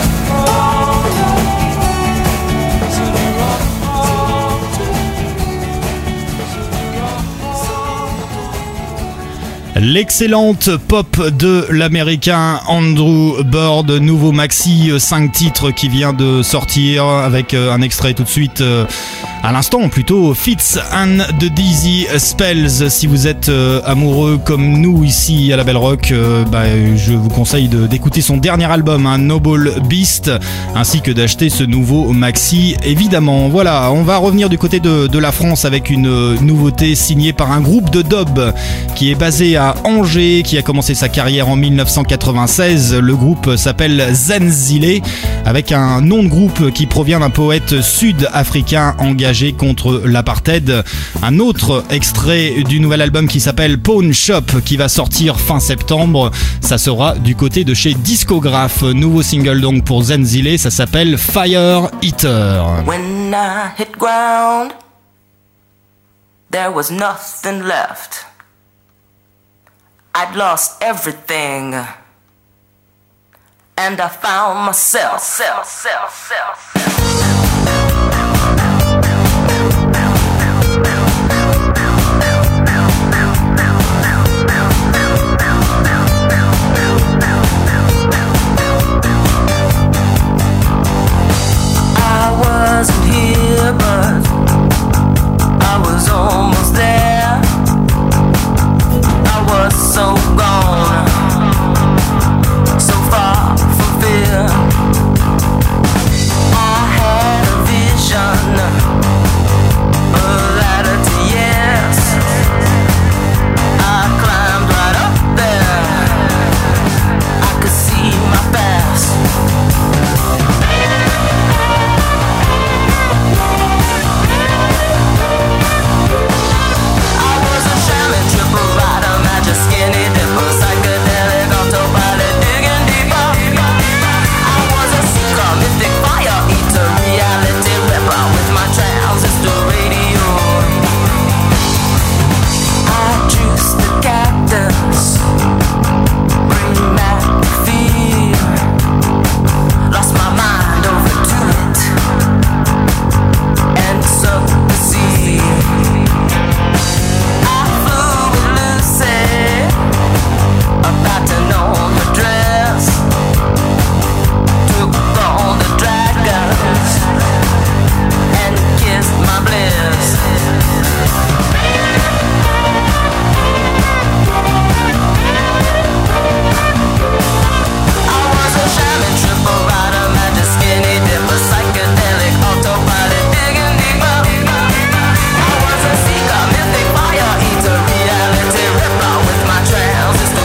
Speaker 2: L'excellente pop de l'américain Andrew Bird, nouveau maxi cinq titres qui vient de sortir avec un extrait tout de suite à l'instant plutôt, Fits and the Dizzy Spells. Si vous êtes amoureux comme nous ici à la Belle Rock, bah, je vous conseille de, d'écouter son dernier album, hein, Noble Beast, ainsi que d'acheter ce nouveau maxi évidemment. Voilà, on va revenir du côté de, de la France avec une nouveauté signée par un groupe de dub qui est basé à Angers, qui a commencé sa carrière en mille neuf cent quatre-vingt-seize. Le groupe s'appelle Zenzile. avec un nom de groupe qui provient d'un poète sud-africain engagé contre l'apartheid. Un autre extrait du nouvel album qui s'appelle Pawn Shop qui va sortir fin septembre. Ça sera du côté de chez Discographe. Nouveau single donc pour Zenzile, ça s'appelle Fire Eater.
Speaker 10: When I hit ground, there was nothing left. I'd lost everything, and I found myself. Self, self, self. I wasn't here, but I was almost there. I was so gone, so far from fear. I had a vision, a ladder to yes. I climbed right up there. I could see my past. Skinny dipper, psychedelic, autopilot, digging deeper. I was a seeker, mythic fire eater, reality ripper with my transistor radio. I juiced the cactus, bring back the fear. Lost my mind over to it, and sucked the sea. A pattern on her dress, took all the dragons and kissed my bliss. I was a shaman, triple rider, magic skinny dipper, psychedelic, autopilot, digging deeper. I was a seeker, mythic fire eater, reality ripper with my transistor.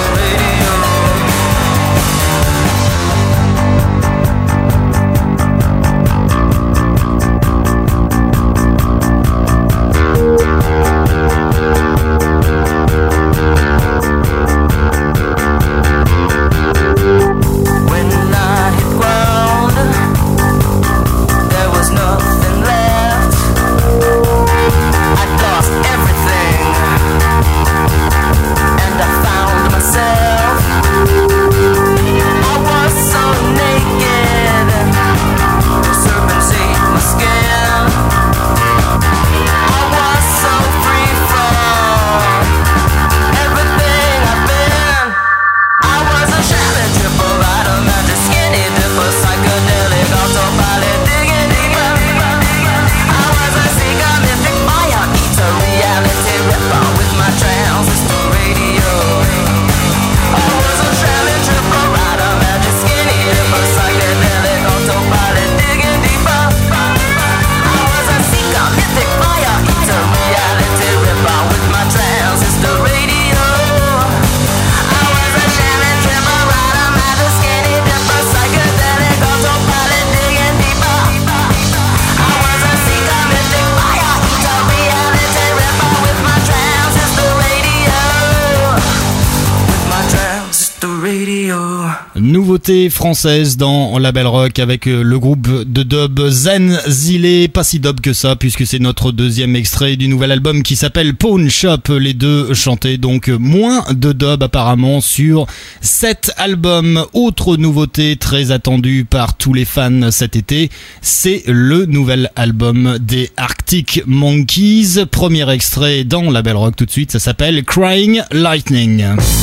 Speaker 2: Nouveauté française dans Label Rock avec le groupe de dub Zenzile, pas si dub que ça puisque c'est notre deuxième extrait du nouvel album qui s'appelle Pawn Shop. Les deux chantaient donc moins de dub apparemment sur cet album. Autre nouveauté très attendue par tous les fans cet été, c'est le nouvel album des Arctic Monkeys. Premier extrait dans Label Rock tout de suite, ça s'appelle Crying Lightning.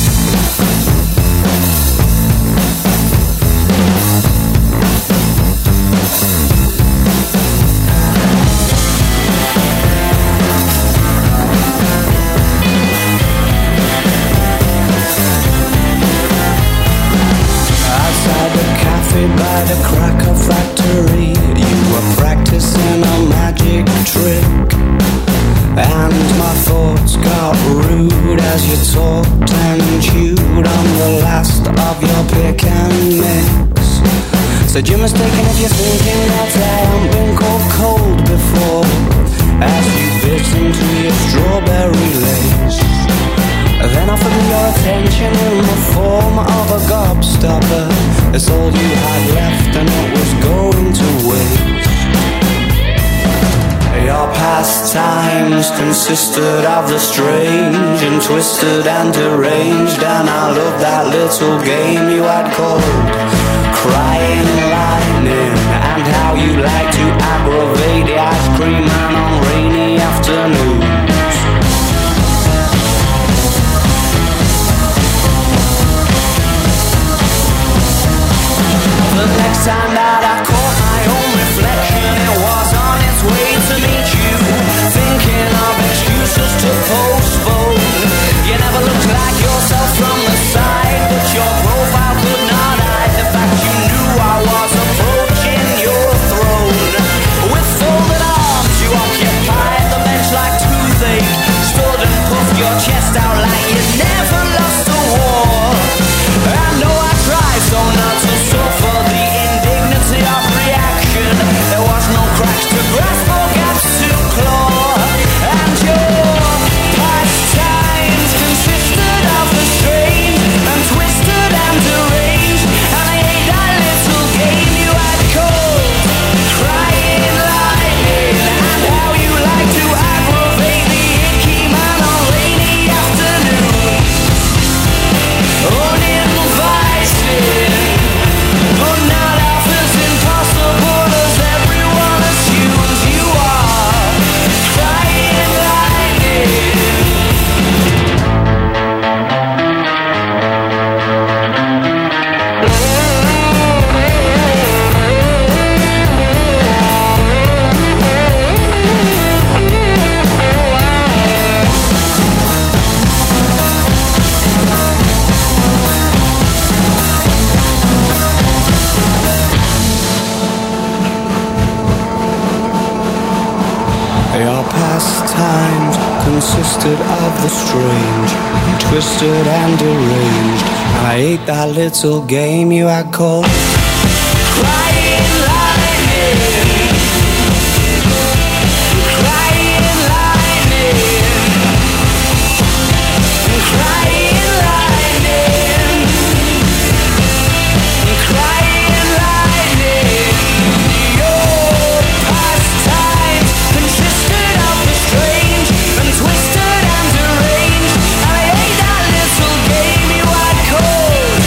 Speaker 11: By the cracker factory, you were practicing a magic trick, and my thoughts got rude as you talked and chewed on the last of your pick and mix. Said you're mistaken if you're thinking that I haven't been called cold before. As you bit into your strawberry lace, then offered me your attention in the form of a gobstopper. It's all you had left and it was going to waste. Your pastimes consisted of the strange and twisted and deranged, and I loved that little game you had called Crying Lightning, and how you like to aggravate the ice cream man on rainy afternoons. The next time that I caught my own reflection, it was on its way to meet you, thinking of excuses to postpone. You never looked like yourself from the side, but your profile could not hide the fact you knew I was approaching your throne. With folded arms you occupied the bench like toothache, stood and puffed your chest out like you never lost a war. I know I tried so not to suffer the indignity of reaction. There was no cracks to grasp or gaps to claw, and your pastimes consisted of the strange and twisted and deranged, and I hate that little game you had called Crying Lightning, and how you like to aggravate the icky man on rainy afternoons. Uninvited, but not half as impossible as everyone assumes you are. Crying lightning. Your pastimes consisted of the strange, twisted and deranged, and I ate that little game you had called Crying Lightning. Crying Lightning. Crying Lightning. Crying Lightning. Your pastimes consisted of the strange and twisted and deranged, and I hate that little game you had called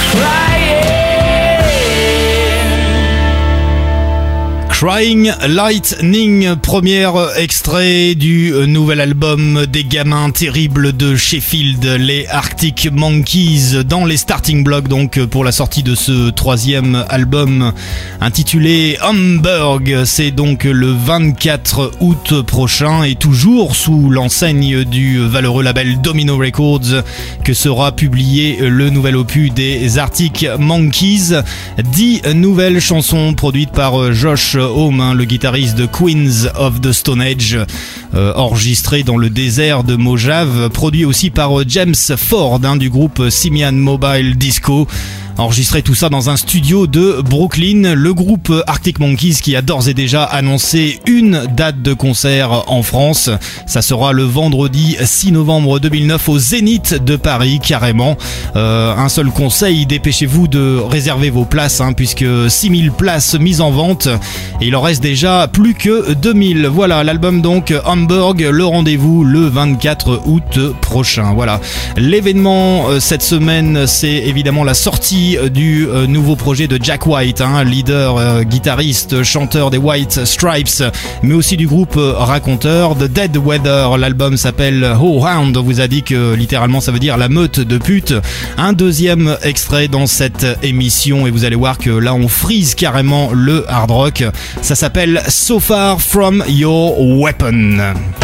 Speaker 11: Crying.
Speaker 2: Crying Lightning, premier extrait du nouvel album des gamins terribles de Sheffield, les Arctic Monkeys, dans les starting blocks donc pour la sortie de ce troisième album intitulé Hamburg. C'est donc le vingt-quatre août prochain et toujours sous l'enseigne du valeureux label Domino Records que sera publié le nouvel opus des Arctic Monkeys. Dix nouvelles chansons produites par Josh Homme, hein, le guitariste de Queens of the Stone Age, euh, enregistré dans le désert de Mojave, produit aussi par James Ford, hein, du groupe Simian Mobile Disco. Enregistré tout ça dans un studio de Brooklyn. Le groupe Arctic Monkeys qui a d'ores et déjà annoncé une date de concert en France. Ça sera le vendredi six novembre deux mille neuf au Zénith de Paris, carrément. Euh, un seul conseil, dépêchez-vous de réserver vos places, hein, puisque six mille places mises en vente et il en reste déjà plus que deux mille. Voilà, l'album donc Hamburg, le rendez-vous le vingt-quatre août prochain. Voilà, l'événement euh, cette semaine, c'est évidemment la sortie du euh, nouveau projet de Jack White, hein, leader, euh, guitariste, chanteur des White Stripes, mais aussi du groupe euh, raconteur The Dead Weather. L'album s'appelle Ho Hound, on vous a dit que littéralement ça veut dire la meute de putes. Un deuxième extrait dans cette émission et vous allez voir que là on frise carrément le hard rock. Ça s'appelle So Far From Your Weapon.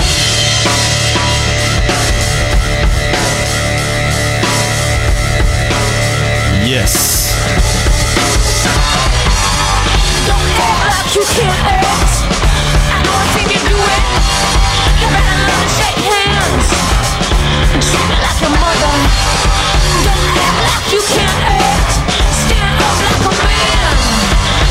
Speaker 2: Yes.
Speaker 3: Don't act like you can't act. I know I think you do it. You better learn to shake hands and treat me like your mother. Don't act like you can't act. Stand up like a man.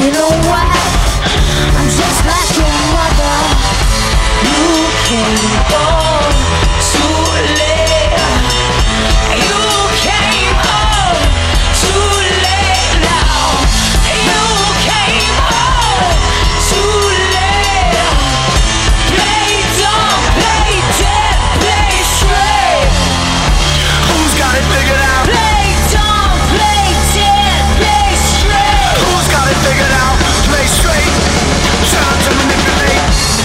Speaker 3: You know what? I'm just like your mother. You came on too late. You came on too late now. You came on too late. Play dumb, play dead, play straight.
Speaker 5: Who's got it figured out?
Speaker 3: Play dumb, play dead, play straight.
Speaker 5: Who's got it figured out? Play straight. Trying to manipulate.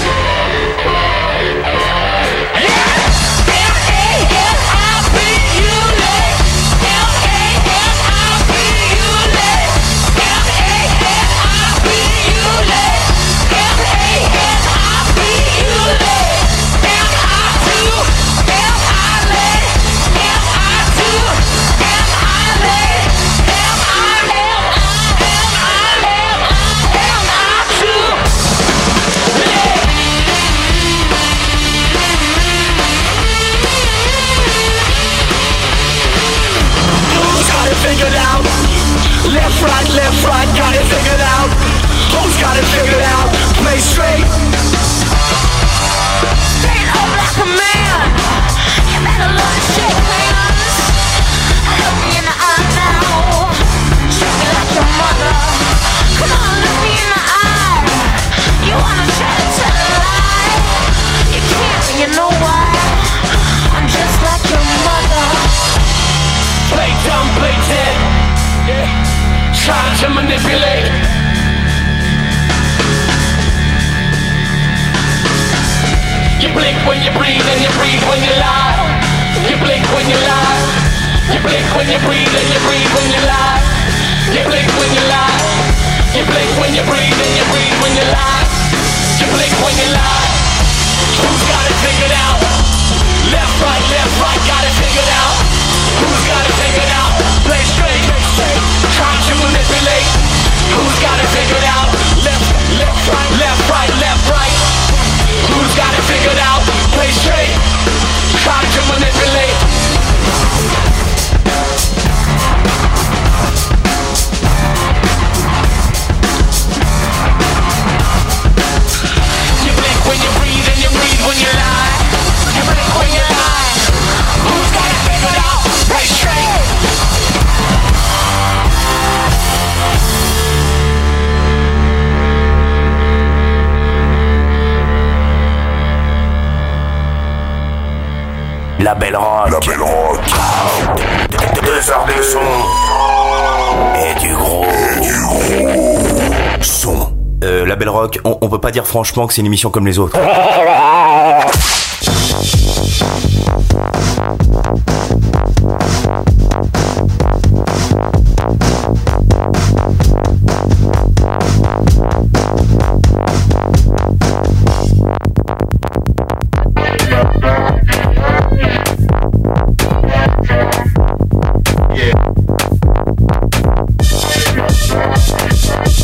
Speaker 5: Figured out. Left, right, left, right, got it figured out. Who's got it figured out? Play straight.
Speaker 3: Stand up like a man. You better learn to shake hands. Look me in the eye now. Shake me like your mother. Come on, look me in the eye. You wanna try to tell a lie? You can't, you know why? I'm just like your mother.
Speaker 5: Play dumb, play dead. Yeah. Trying to manipulate. You blink when you breathe and you breathe when you lie. You blink when you lie. You blink when you breathe and you breathe when you lie. You blink when you lie. You blink when you breathe and you breathe when you lie. You blink when you lie. Who's got it figured out? Left, right, left, right, got it figured out. Who's got it figured out? Play straight, trying to manipulate. Who's got it figured out? Left, left, right, left, right, left, right. Who's got it figured out? Play straight, trying to manipulate. You blink when you breathe and you breathe when you lie. You blink when you lie. Who's got it figured out? Play straight.
Speaker 1: La Belle Rock. La Belle Rock. Deux heures de son. Et du gros. Et du gros. Son. Euh, La Belle Rock, on, on peut pas dire franchement que c'est une émission comme les autres.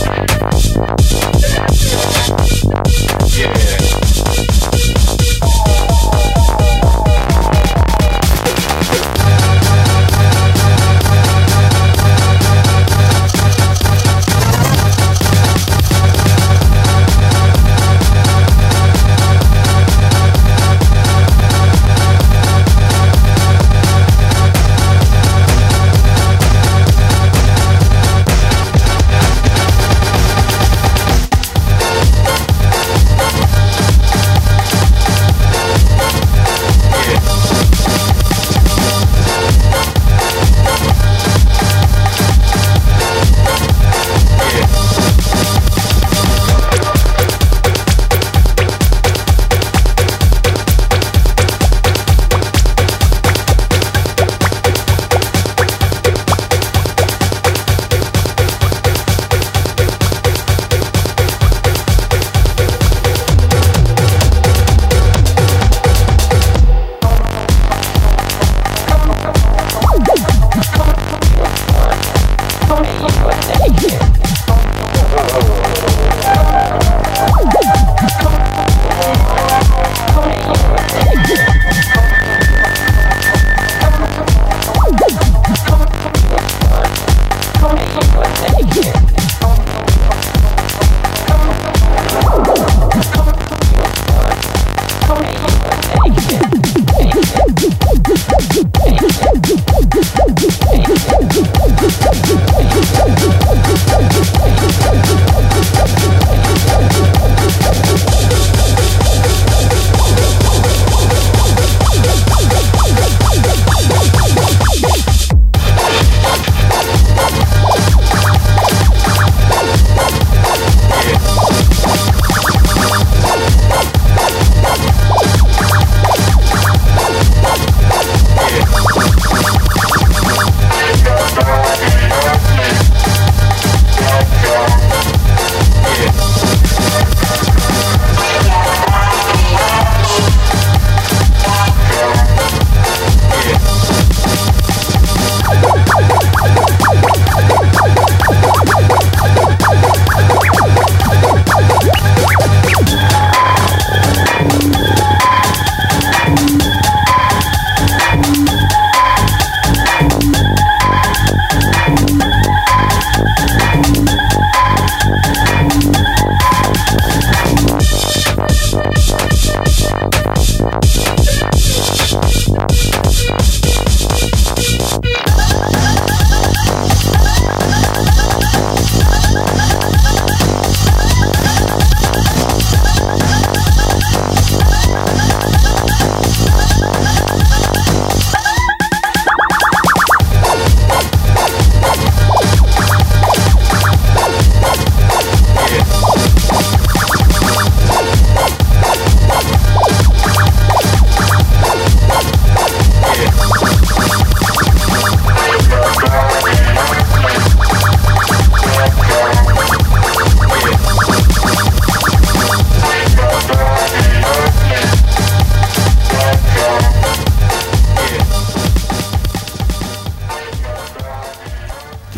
Speaker 5: Yeah.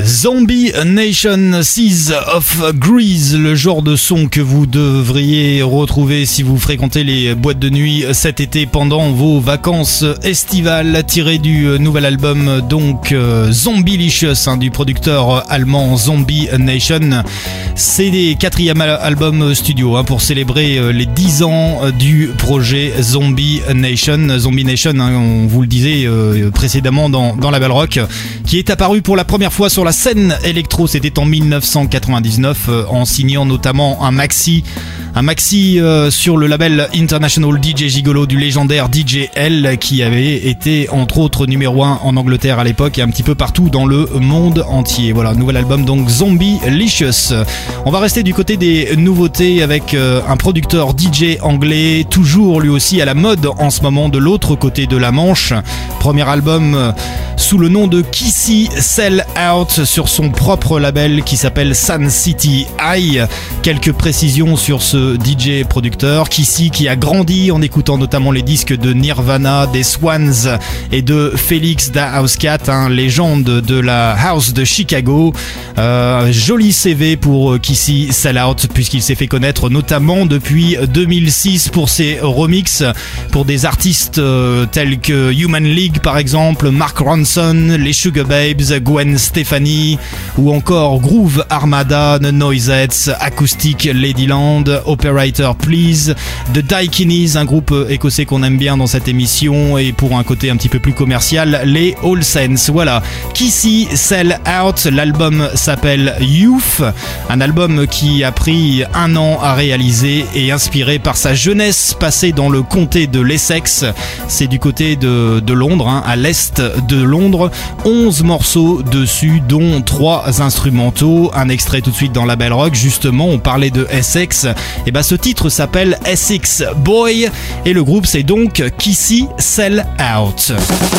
Speaker 2: Zombie Nation, Seas of Grease, le genre de son que vous devriez retrouver si vous fréquentez les boîtes de nuit cet été pendant vos vacances estivales, tiré du nouvel album donc euh, Zombielicious hein, du producteur allemand Zombie Nation. C'est le quatrième album studio hein, pour célébrer euh, les dix ans du projet Zombie Nation. Zombie Nation, hein, on vous le disait euh, précédemment dans, dans la Belle Rock, qui est apparu pour la première fois sur la scène électro, c'était en dix-neuf cent quatre-vingt-dix-neuf euh, en signant notamment un maxi un maxi euh, sur le label International D J Gigolo du légendaire D J L, qui avait été entre autres numéro un en Angleterre à l'époque et un petit peu partout dans le monde entier. Voilà, nouvel album donc Zombielicious. On va rester du côté des nouveautés avec euh, un producteur D J anglais, toujours lui aussi à la mode en ce moment de l'autre côté de la Manche. Premier album euh, sous le nom de Kissy Sell Out sur son propre label qui s'appelle Sun City High. Quelques précisions sur ce D J producteur Kissy qui a grandi en écoutant notamment les disques de Nirvana, des Swans et de Felix da Housecat, hein, légende de la house de Chicago. Euh, joli C V pour Kissy Sell Out puisqu'il s'est fait connaître notamment depuis deux mille six pour ses remixes pour des artistes euh, tels que Human League par exemple, Mark Ronson, les Sugar Babes, Gwen Stefani ou encore Groove Armada, The Noisettes, Acoustic Ladyland, Operator Please, The Daikinis, un groupe écossais qu'on aime bien dans cette émission, et pour un côté un petit peu plus commercial, les All Saints. Voilà, Kissy Sell Out, l'album s'appelle Youth, un album qui a pris un an à réaliser et inspiré par sa jeunesse passée dans le comté de l'Essex. C'est du côté de, de Londres, hein, à l'est de Londres. onze morceaux dessus, dont trois instrumentaux. Un extrait tout de suite dans la Belle Rock. Justement, on parlait de Essex. Et bah, ce titre s'appelle Essex Boy et le groupe c'est donc Kissy Sell Out.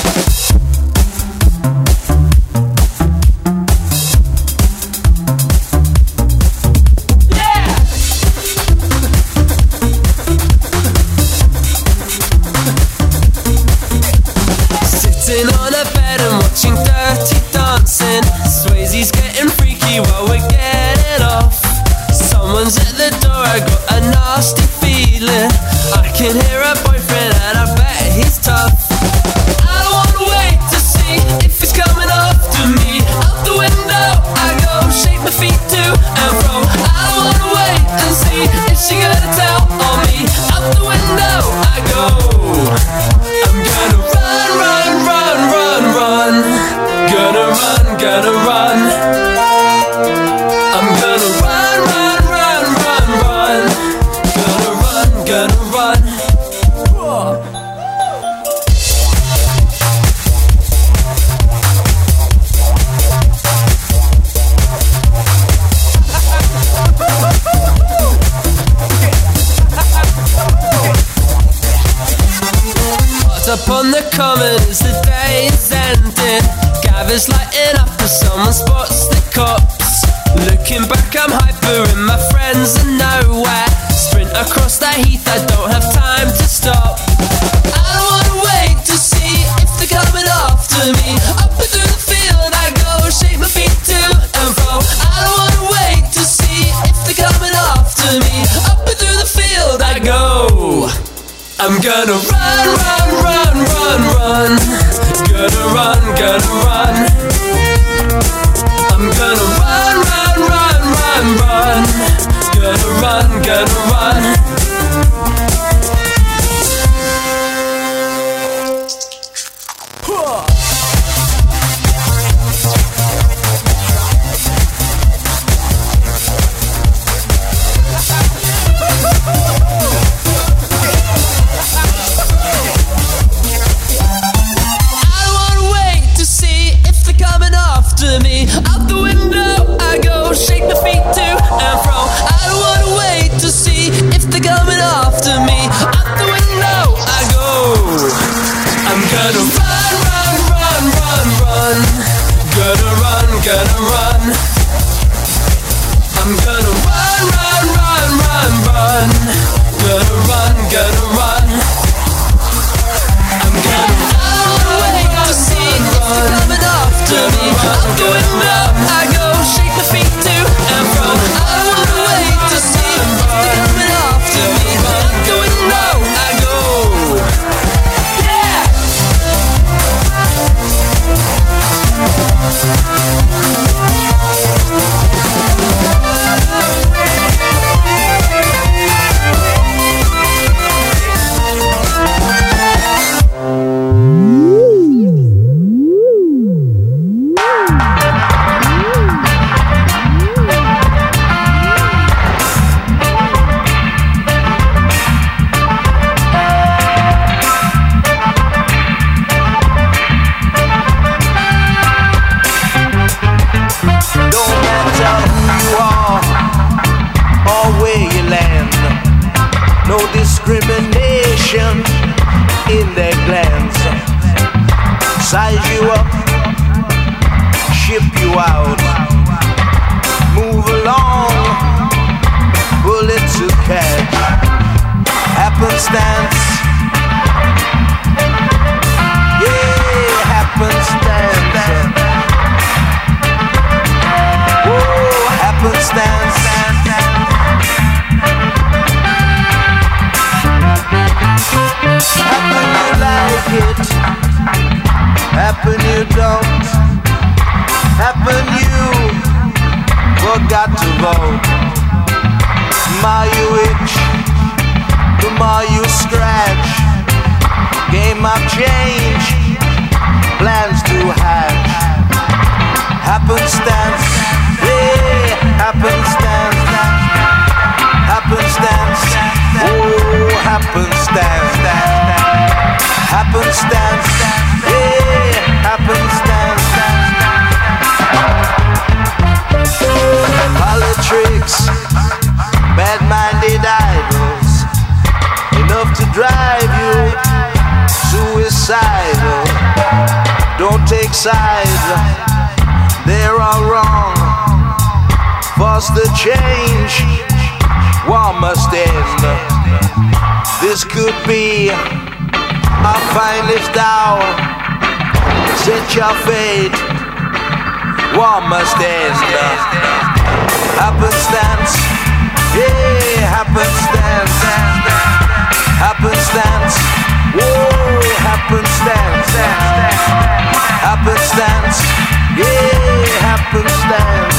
Speaker 12: Sitting on a bed and watching Dirty Dancing. Swayze's getting freaky while we're getting off. Someone's at the door, I got a nasty feeling. I can hear a boyfriend and I bet he's tough. I don't wanna wait to see if he's coming after me. Out the window I go, shake my feet to and fro. I don't wanna wait and see if she gonna tell on me. Out the window I go. I'm gonna run, run, run, run, run. Gonna run, gonna run. I'm gonna run, run, run, run, run. Gonna run, gonna run. Whoa. Up on the common as the day is ending. Gather's lighting up as someone spots the cops. Looking back I'm hyper and my friends are nowhere. Sprint across the heath, I don't have time to stop. I don't wanna wait to see if they're coming after me. Up and through the field I go, shake my feet to and fro. I don't wanna wait to see if they're coming after me. Up and through the field I go. I'm gonna run, run, run, run, run. Gonna run, gonna run. I'm gonna run, run, run, run, run. Gonna run, gonna run. Me. Out the window I go, shake my feet to and fro. I don't wanna wait to see if they're coming after me. Out the window I go. I'm gonna run, run, run, run, run. Gonna run, gonna run. I'm gonna run, run, run, run, run. Gonna run, gonna run. I'm gonna I don't wanna wait to see if they're coming after me. Out the window I
Speaker 13: Happenstance. Happen you like it, happen you don't, happen you forgot to vote. The more you itch, the more you scratch. Game of change, plans to hatch. Happenstance, yeah, happenstance. Happenstance, oh, happenstance. Happenstance, yeah, happenstance. Politics, bad-minded idols, enough to drive you suicidal. Don't take sides, they're all wrong. Force the change, war must end. This could be our finest hour. Set your fate, war must end. Happenstance, yeah, happenstance. Happenstance, whoa, happenstance. Happenstance, yeah, happenstance.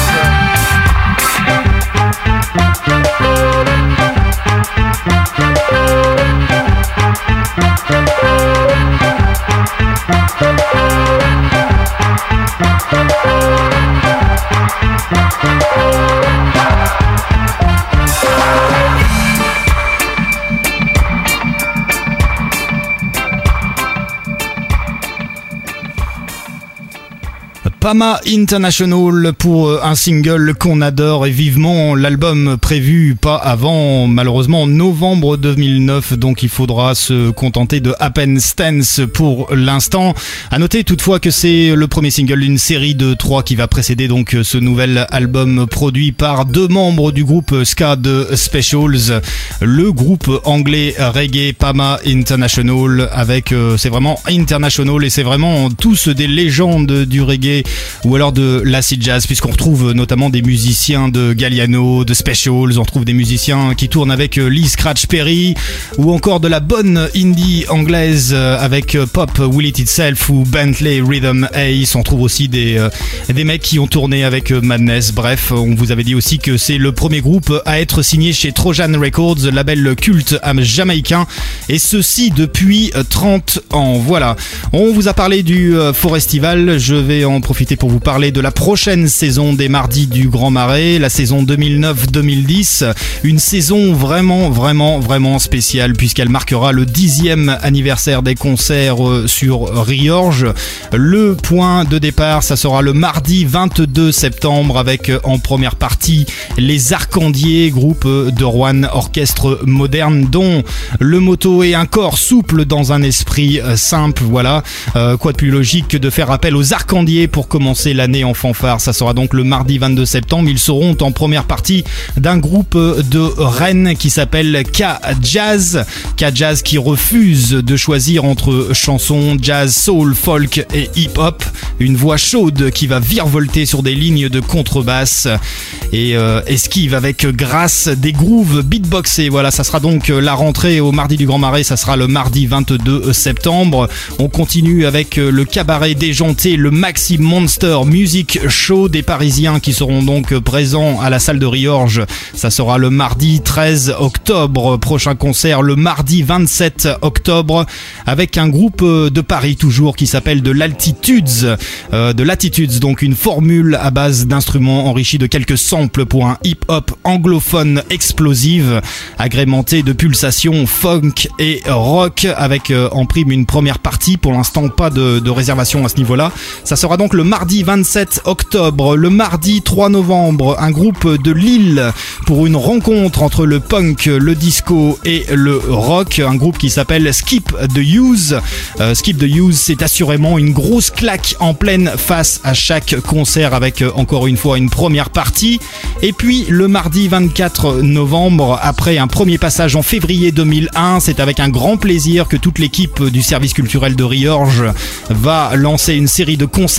Speaker 2: Pama International pour un single qu'on adore et vivement, l'album prévu pas avant malheureusement novembre deux mille neuf, donc il faudra se contenter de Happenstance pour l'instant. À noter toutefois que c'est le premier single d'une série de trois qui va précéder donc ce nouvel album produit par deux membres du groupe ska de Specials, le groupe anglais reggae Pama International, avec euh, c'est vraiment international et c'est vraiment tous des légendes du reggae ou alors de l'acid jazz, puisqu'on retrouve notamment des musiciens de Galliano, de Specials, on retrouve des musiciens qui tournent avec Lee Scratch Perry, ou encore de la bonne indie anglaise avec Pop Will It Itself ou Bentley Rhythm Ace. On trouve aussi des, euh, des mecs qui ont tourné avec Madness. Bref, on vous avait dit aussi que c'est le premier groupe à être signé chez Trojan Records, label culte jamaïcain, et ceci depuis trente ans. Voilà, on vous a parlé du euh, Forestival, je vais en profiter pour vous parler de la prochaine saison des Mardis du Grand Marais, la saison deux mille neuf deux mille dix, une saison vraiment vraiment vraiment spéciale puisqu'elle marquera le dixième anniversaire des concerts sur Riorges. Le point de départ, ça sera le mardi vingt-deux septembre avec en première partie les Arcandiers, groupe de Rouen, orchestre moderne dont le motto est un corps souple dans un esprit simple. Voilà, euh, quoi de plus logique que de faire appel aux Arcandiers pour commencer l'année en fanfare. Ça sera donc le mardi vingt-deux septembre. Ils seront en première partie d'un groupe de Rennes qui s'appelle K-Jazz. K-Jazz qui refuse de choisir entre chansons, jazz, soul, folk et hip-hop. Une voix chaude qui va virevolter sur des lignes de contrebasse et euh, esquive avec grâce des grooves beatboxés. Voilà, ça sera donc la rentrée au Mardi du Grand Marais. Ça sera le mardi vingt-deux septembre. On continue avec le cabaret déjanté, le Maxi Monster Music Show des Parisiens qui seront donc présents à la salle de Riorges. Ça sera le mardi treize octobre. Prochain concert le mardi vingt-sept octobre avec un groupe de Paris toujours qui s'appelle de l'Altitudes. Euh, de Latitudes, donc une formule à base d'instruments enrichis de quelques samples pour un hip-hop anglophone explosive, agrémenté de pulsations funk et rock avec euh, en prime une première partie. Pour l'instant, pas de, de réservation à ce niveau-là. Ça sera donc le mardi vingt-sept octobre. Le mardi trois novembre, un groupe de Lille pour une rencontre entre le punk, le disco et le rock. Un groupe qui s'appelle Skip the Use. Euh, Skip the Use, c'est assurément une grosse claque en pleine face à chaque concert avec euh, encore une fois une première partie. Et puis le mardi vingt-quatre novembre, après un premier passage en février deux mille un, c'est avec un grand plaisir que toute l'équipe du service culturel de Riorges va lancer une série de concerts anniversaires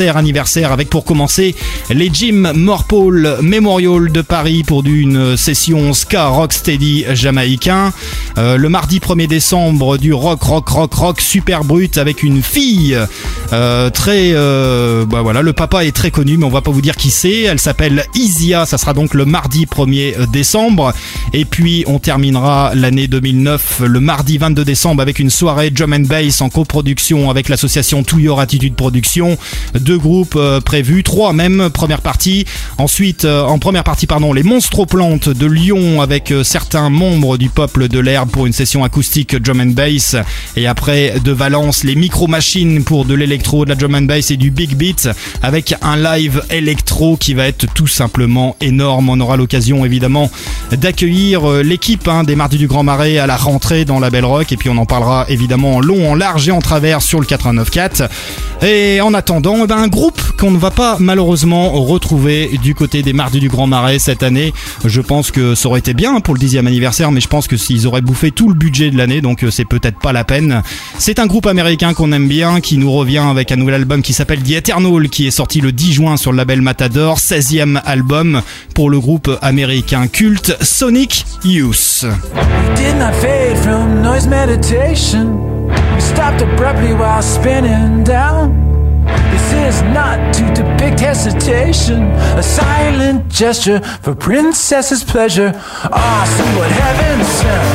Speaker 2: anniversaire avec pour commencer les Jim Morpole Memorial de Paris pour une session ska rocksteady jamaïcain. Euh, le mardi premier décembre du rock rock rock rock super brut avec une fille euh, très euh, bah voilà, le papa est très connu mais on va pas vous dire qui c'est. Elle s'appelle Isia, ça sera donc le mardi premier décembre. Et puis on terminera l'année deux mille neuf le mardi vingt-deux décembre avec une soirée drum and bass en coproduction avec l'association To Your Attitude Production. Deux groupes euh, prévus, trois même, première partie. Ensuite, euh, en première partie, pardon, les Monstroplantes de Lyon avec euh, certains membres du Peuple de l'Herbe pour une session acoustique drum and bass. Et après, de Valence, les Micro Machines pour de l'électro, de la drum and bass et du big beat avec un live électro qui va être tout simplement énorme. On aura l'occasion évidemment d'accueillir euh, l'équipe hein, des Mardis du Grand Marais à la rentrée dans la Belle Rock et puis on en parlera évidemment en long, en large et en travers sur le quatre-vingt-neuf quatre. Et en attendant, eh ben, un groupe qu'on ne va pas malheureusement retrouver du côté des Mardis du Grand Marais cette année. Je pense que ça aurait été bien pour le dixième anniversaire, mais je pense que s'ils auraient bouffé tout le budget de l'année, donc c'est peut-être pas la peine. C'est un groupe américain qu'on aime bien, qui nous revient avec un nouvel album qui s'appelle The Eternal, qui est sorti le dix juin sur le label Matador, seizième album pour le groupe américain culte Sonic Youth.
Speaker 14: Did not fade from noise meditation. We stopped abruptly while spinning down. This is not to depict hesitation, a silent gesture for princess's pleasure. Ah, oh, see what heaven sent.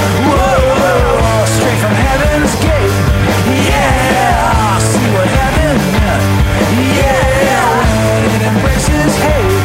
Speaker 14: Whoa, straight from heaven's gate. Yeah, ah, oh, see what heaven meant. Yeah, when it embraces hate.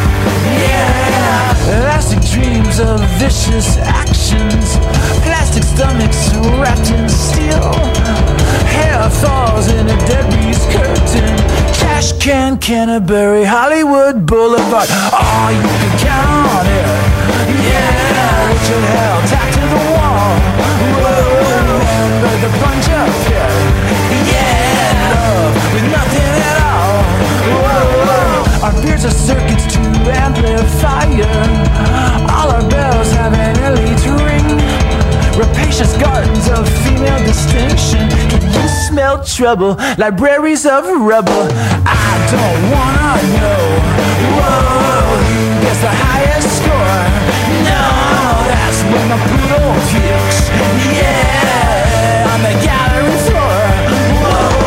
Speaker 14: Yeah, elastic dreams of vicious actions. Plastic stomachs wrapped in steel. Hair falls in a debris curtain. Trash can, Canterbury, Hollywood Boulevard. Oh, you can count on it. Yeah, Richard Hell, tacked to the wall. Whoa, remember the punch up here. Yeah, love with nothing at all. Whoa, our beards are circuits to amplifier. All our bells have an elite ring. Rapacious gardens of female distinction. Can you smell trouble? Libraries of rubble. I don't wanna know. Whoa, who gets the highest score? No, that's when my poodle pukes. Yeah, on the gallery floor. Whoa.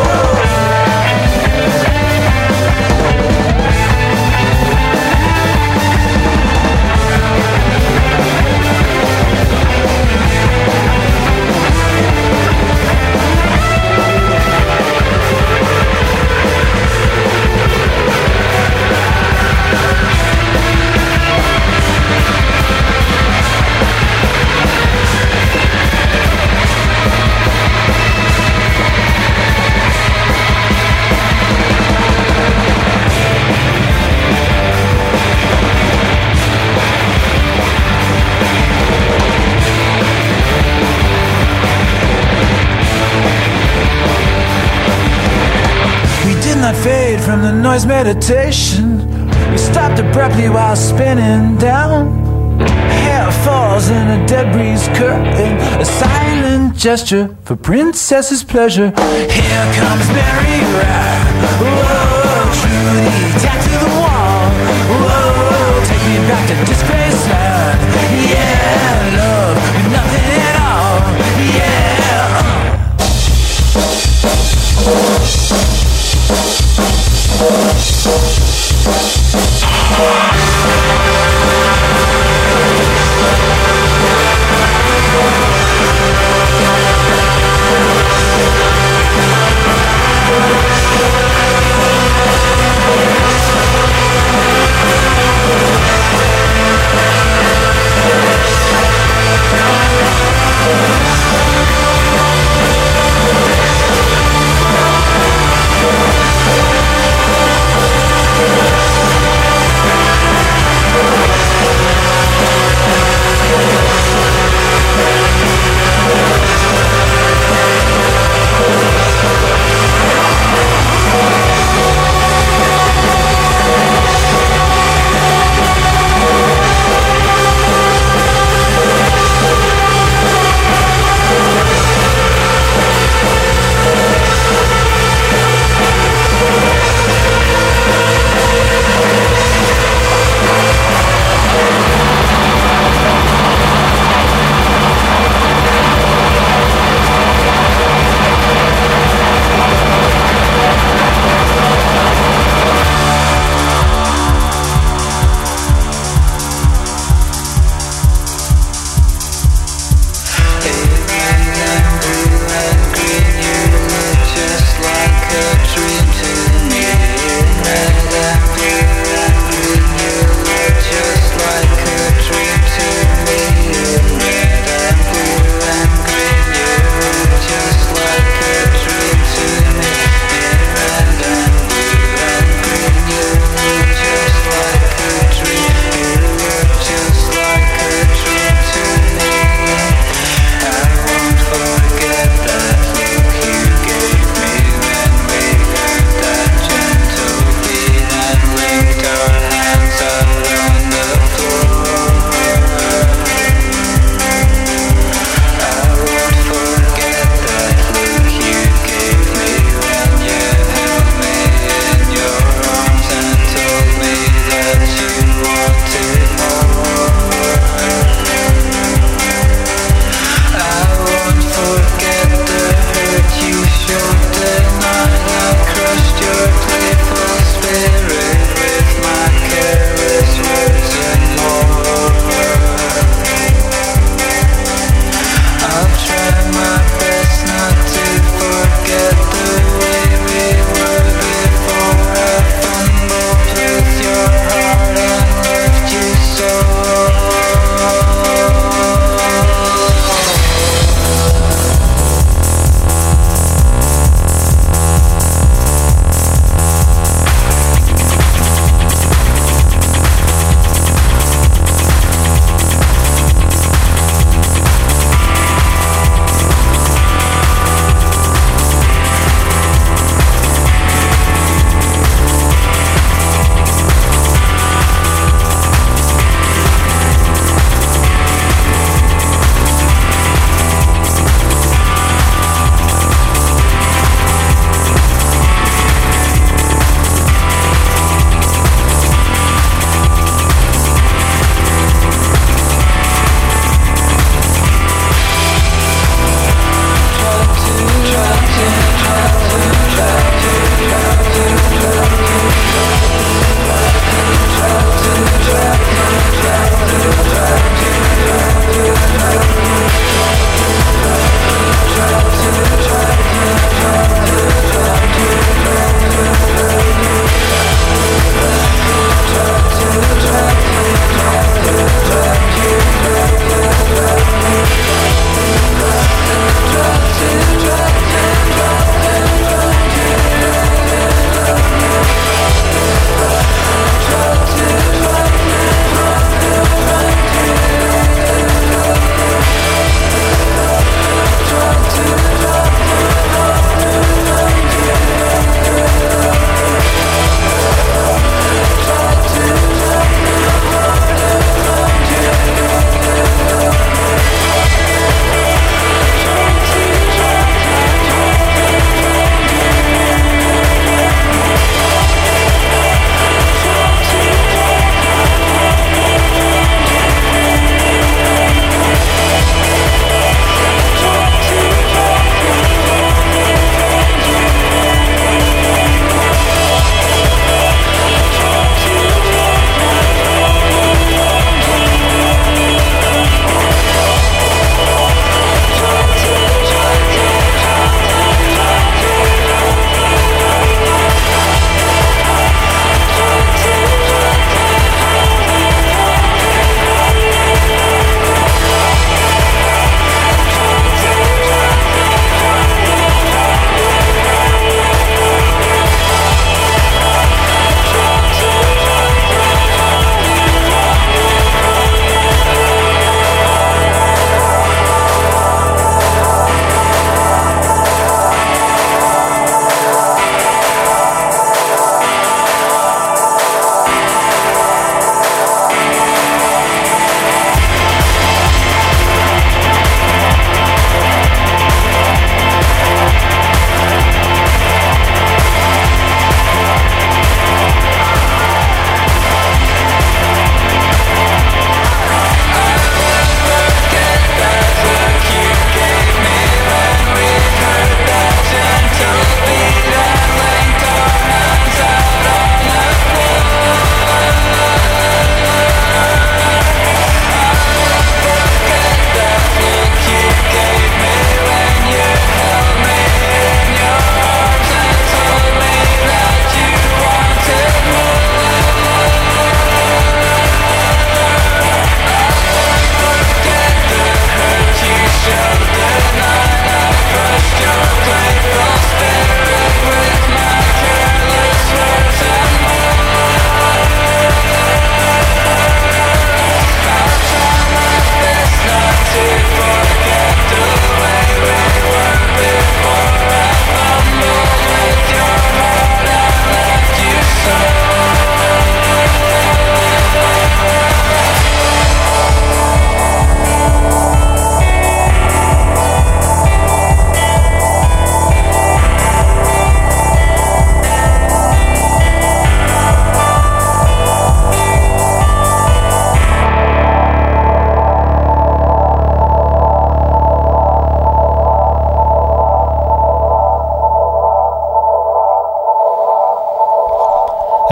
Speaker 14: Not fade from the noise meditation. We stopped abruptly while spinning down. Hair falls in a debris curtain. A silent gesture for princess's pleasure. Here comes Mary Ride. Whoa, Trudy, tacked to the wall. Whoa, take me back to Disgraceland. Yeah, love with nothing at all. Yeah. Uh.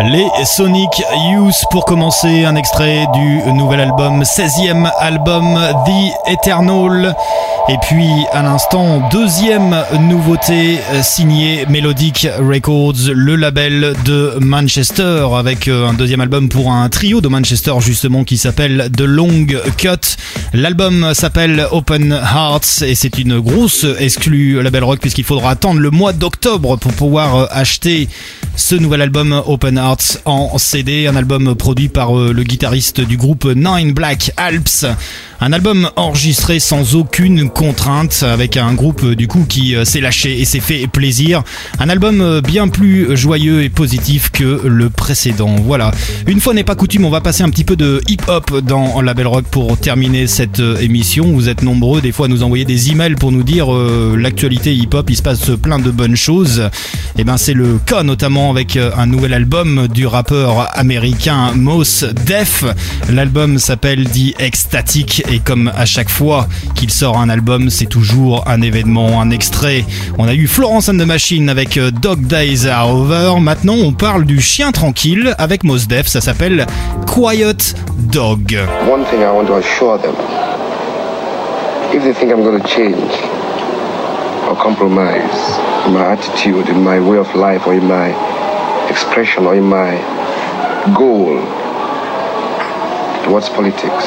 Speaker 2: Les Sonic Youth pour commencer, un extrait du nouvel album, seizième album The Eternal. Et puis à l'instant, deuxième nouveauté signée Melodic Records, le label de Manchester, avec un deuxième album pour un trio de Manchester justement qui s'appelle The Long Cut. L'album s'appelle Open Hearts et c'est une grosse exclue label rock puisqu'il faudra attendre le mois d'octobre pour pouvoir acheter ce nouvel album Open Hearts en C D, un album produit par le guitariste du groupe Nine Black Alps. Un album enregistré sans aucune contrainte avec un groupe du coup qui s'est lâché et s'est fait plaisir. Un album bien plus joyeux et positif que le précédent. Voilà. Une fois n'est pas coutume, on va passer un petit peu de hip-hop dans Label Rock pour terminer cette émission. Vous êtes nombreux des fois à nous envoyer des emails pour nous dire euh, l'actualité hip-hop, il se passe plein de bonnes choses. Et ben c'est le cas notamment avec un nouvel album du rappeur américain Mos Def. L'album s'appelle The Ecstatic. Et comme à chaque fois qu'il sort un album, c'est toujours un événement, un extrait. On a eu Florence and the Machine avec Dog Days Are Over. Maintenant, on parle du chien tranquille avec Mos Def. Ça s'appelle Quiet Dog.
Speaker 15: One thing I want to assure them, if they think I'm going to change or compromise in my attitude, in my way of life, or in my expression, or in my goal towards politics,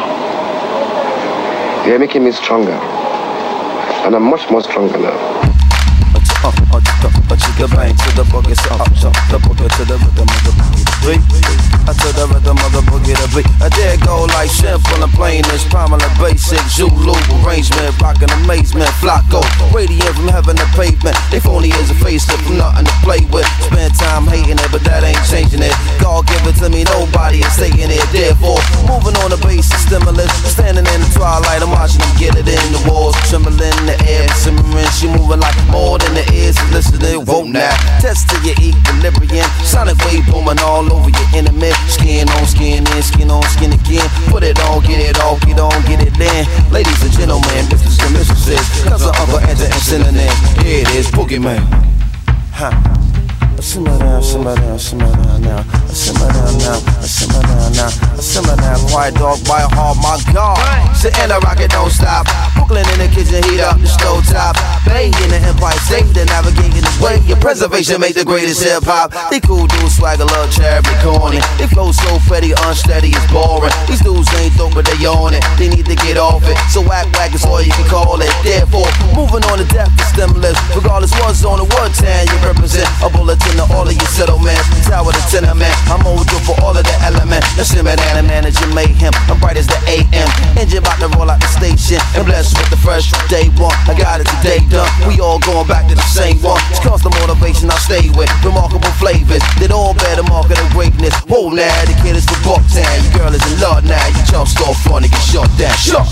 Speaker 15: they are making me stronger, and I'm much more stronger now.
Speaker 16: Uh, uh, uh, uh, chicka bang to the boogie, so up jump the boogie to the rhythm of the boogie beat. Uh, to the rhythm of the boogie the beat. I dare go like simple and plain as prominent basic Zulu arrangement, rockin' amazement, flocko, radiant from heaven to pavement. They phony as a facelift from nothing to play with. Spend time hating it, but that ain't changing it. God give it to me, nobody is taking it. Therefore, moving on the basic stimulus, standing in the twilight, I'm watching them get it in the walls, trembling in the air, simmering. She moving like more than the ears and listening, won't now. Test to your equilibrium, sonic wave booming all over your enemy. Skin on skin in, skin on skin again. Put it on, get it off, get on, get it in. Ladies and gentlemen, misters and mistresses, cause of Uncle Enter and synonyms. Here it is, Boogeyman. Huh. Simmer down, simmer down, simmer down now. Simmer down now, simmer down now. Simmer down, quiet dog, bite hard, my God. Sit in the rocket, don't stop. Brooklyn in the kitchen, heat up the stove top. Bay in the Empire State, they're navigating this way. Your preservation make the greatest hip hop. They cool dudes, swagger, love, charity, corny. They flow so petty, unsteady, it's boring. These dudes ain't dope, but they on it. They need to get off it. So whack whack is all you can call it. Therefore, moving on to death is stimulus. Regardless what's on the what town you represent. A bulletin to all of your settlements. Tower to tenement. I'm mojo for all of the elements. The simmer down and managing mayhem. I'm bright as the A M. Engine about to roll out the station. And blessed with the fresh from day one. I got it today done. We all going back to the same one. It's cause the motivation I stay with. Remarkable flavors. That all bear the market of greatness. Whoa now, the kid is from Bucktown. Your girl is in love now. You jump start fun and get shut down. Shut.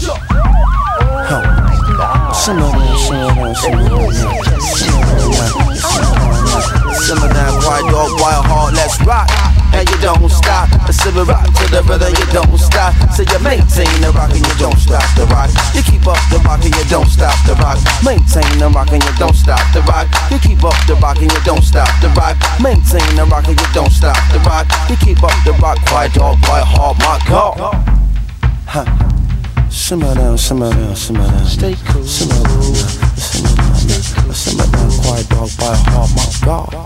Speaker 16: Huh. Simmer down, simmer down, simmer down. Simmer down, simmer down. Simmer down, quiet dog, wild heart, let's rock. And you don't stop. Simmer rock to the rhythm, you don't stop. So you maintain the rock and you don't stop the rock. You keep up the rock and you don't stop the rock. Maintain the rock and you don't stop the rock. You keep up the rock and you don't stop the rock. Maintain the rock and you don't stop the rock. You keep up the rock, quiet dog, quiet heart, my God. Huh. Simmer down, simmer down, simmer down. Stay cool. Simmer down, simmer down, simmer down, quiet dog, by heart, my God.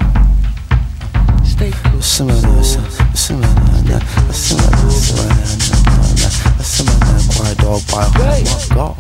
Speaker 16: Stay cool. Simmer down, simmer down, simmer down, simmer down, simmer down, quiet dog, by heart, my God.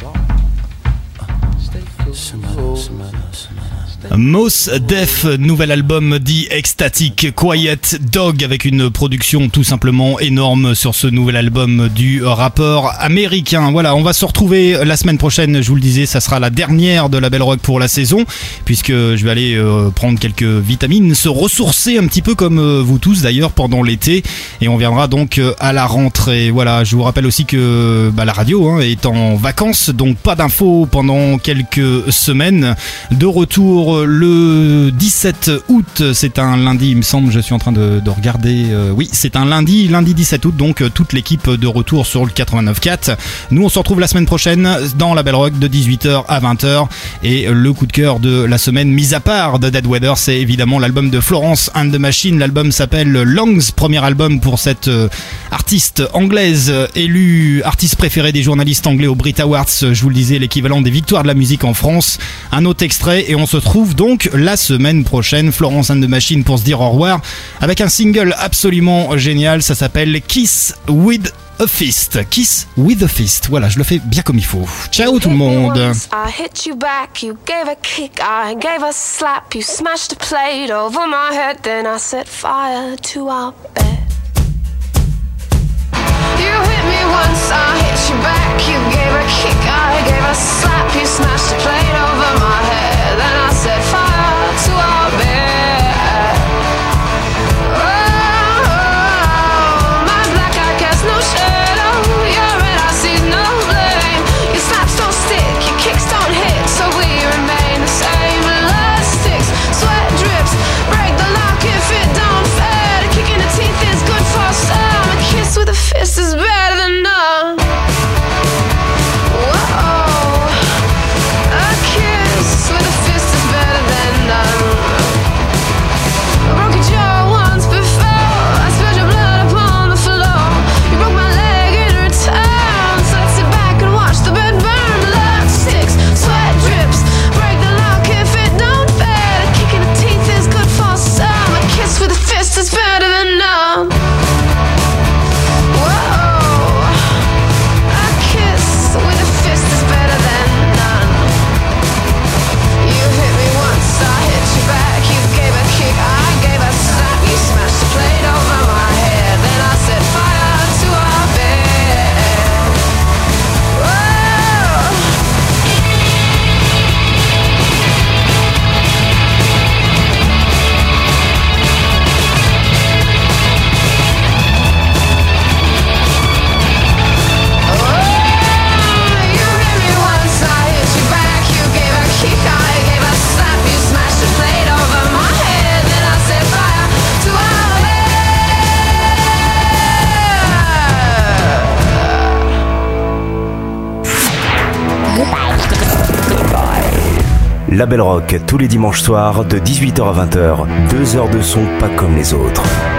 Speaker 16: Stay cool. Simmer down, simmer down, simmer down.
Speaker 2: Mos Def, nouvel album dit Ecstatic Quiet Dog avec une production tout simplement énorme sur ce nouvel album du rappeur américain. Voilà, on va se retrouver la semaine prochaine, je vous le disais, ça sera la dernière de Label Rock pour la saison puisque je vais aller euh, prendre quelques vitamines, se ressourcer un petit peu comme euh, vous tous d'ailleurs pendant l'été et on viendra donc euh, à la rentrée. Voilà, je vous rappelle aussi que bah, la radio hein, est en vacances donc pas d'infos pendant quelques semaines. De retour le dix-sept août, c'est un lundi, il me semble, je suis en train de, de regarder. Euh, oui, c'est un lundi, lundi dix-sept août, donc euh, toute l'équipe de retour sur le quatre-vingt-neuf quatre. Nous, on se retrouve la semaine prochaine dans la Belle Rock de dix-huit heures à vingt heures. Et le coup de cœur de la semaine, mis à part de Dead Weather, c'est évidemment l'album de Florence and the Machine. L'album s'appelle Lungs, premier album pour cette euh, artiste anglaise, euh, élue artiste préférée des journalistes anglais au Brit Awards. Je vous le disais, l'équivalent des victoires de la musique en France. Un autre extrait et on se retrouve donc la semaine prochaine, Florence and the Machine, pour se dire au revoir avec un single absolument génial. Ça s'appelle Kiss with a Fist. Kiss with a Fist. Voilà, je le fais bien comme il faut. Ciao tout le monde.
Speaker 8: I hit you back, you gave a kick, I gave a slap, you smashed a plate over my head, then I set fire to our bed. You hit me once, I hit you back, you gave a kick, I gave a slap, you smashed a plate over my head, then I set fire to our bed. Oh, my black eye casts no shadow, your red eye sees no blame. Your slaps don't stick, your kicks don't hit, so we remain the same. Blood sticks, sweat drips, break the lock if it don't fit. A kick in the teeth is good for some, a kiss with a fist is better than none. Whoa, a kiss with a fist is better than none. I broke your jaw once before, I spilled your blood upon the floor. You broke my leg in return, so let's sit back and watch the bed burn. Blood sticks, sweat drips, break the lock if it don't fit. A kick in the teeth is good for some, a kiss with a fist is better than none. Whoa, a kiss with a fist is better than none. You hit me once, I hit you back. You gave a kick, I gave a slap. You smashed the plate over my head, then I set fire to our bed. Whoa. You hit me once, I hit you back. You gave a kick, I gave a slap. You smashed the plate over my head, then I set fire to our
Speaker 1: La Belle Rock, tous les dimanches soirs de dix-huit heures à vingt heures. Deux heures de son pas comme les autres.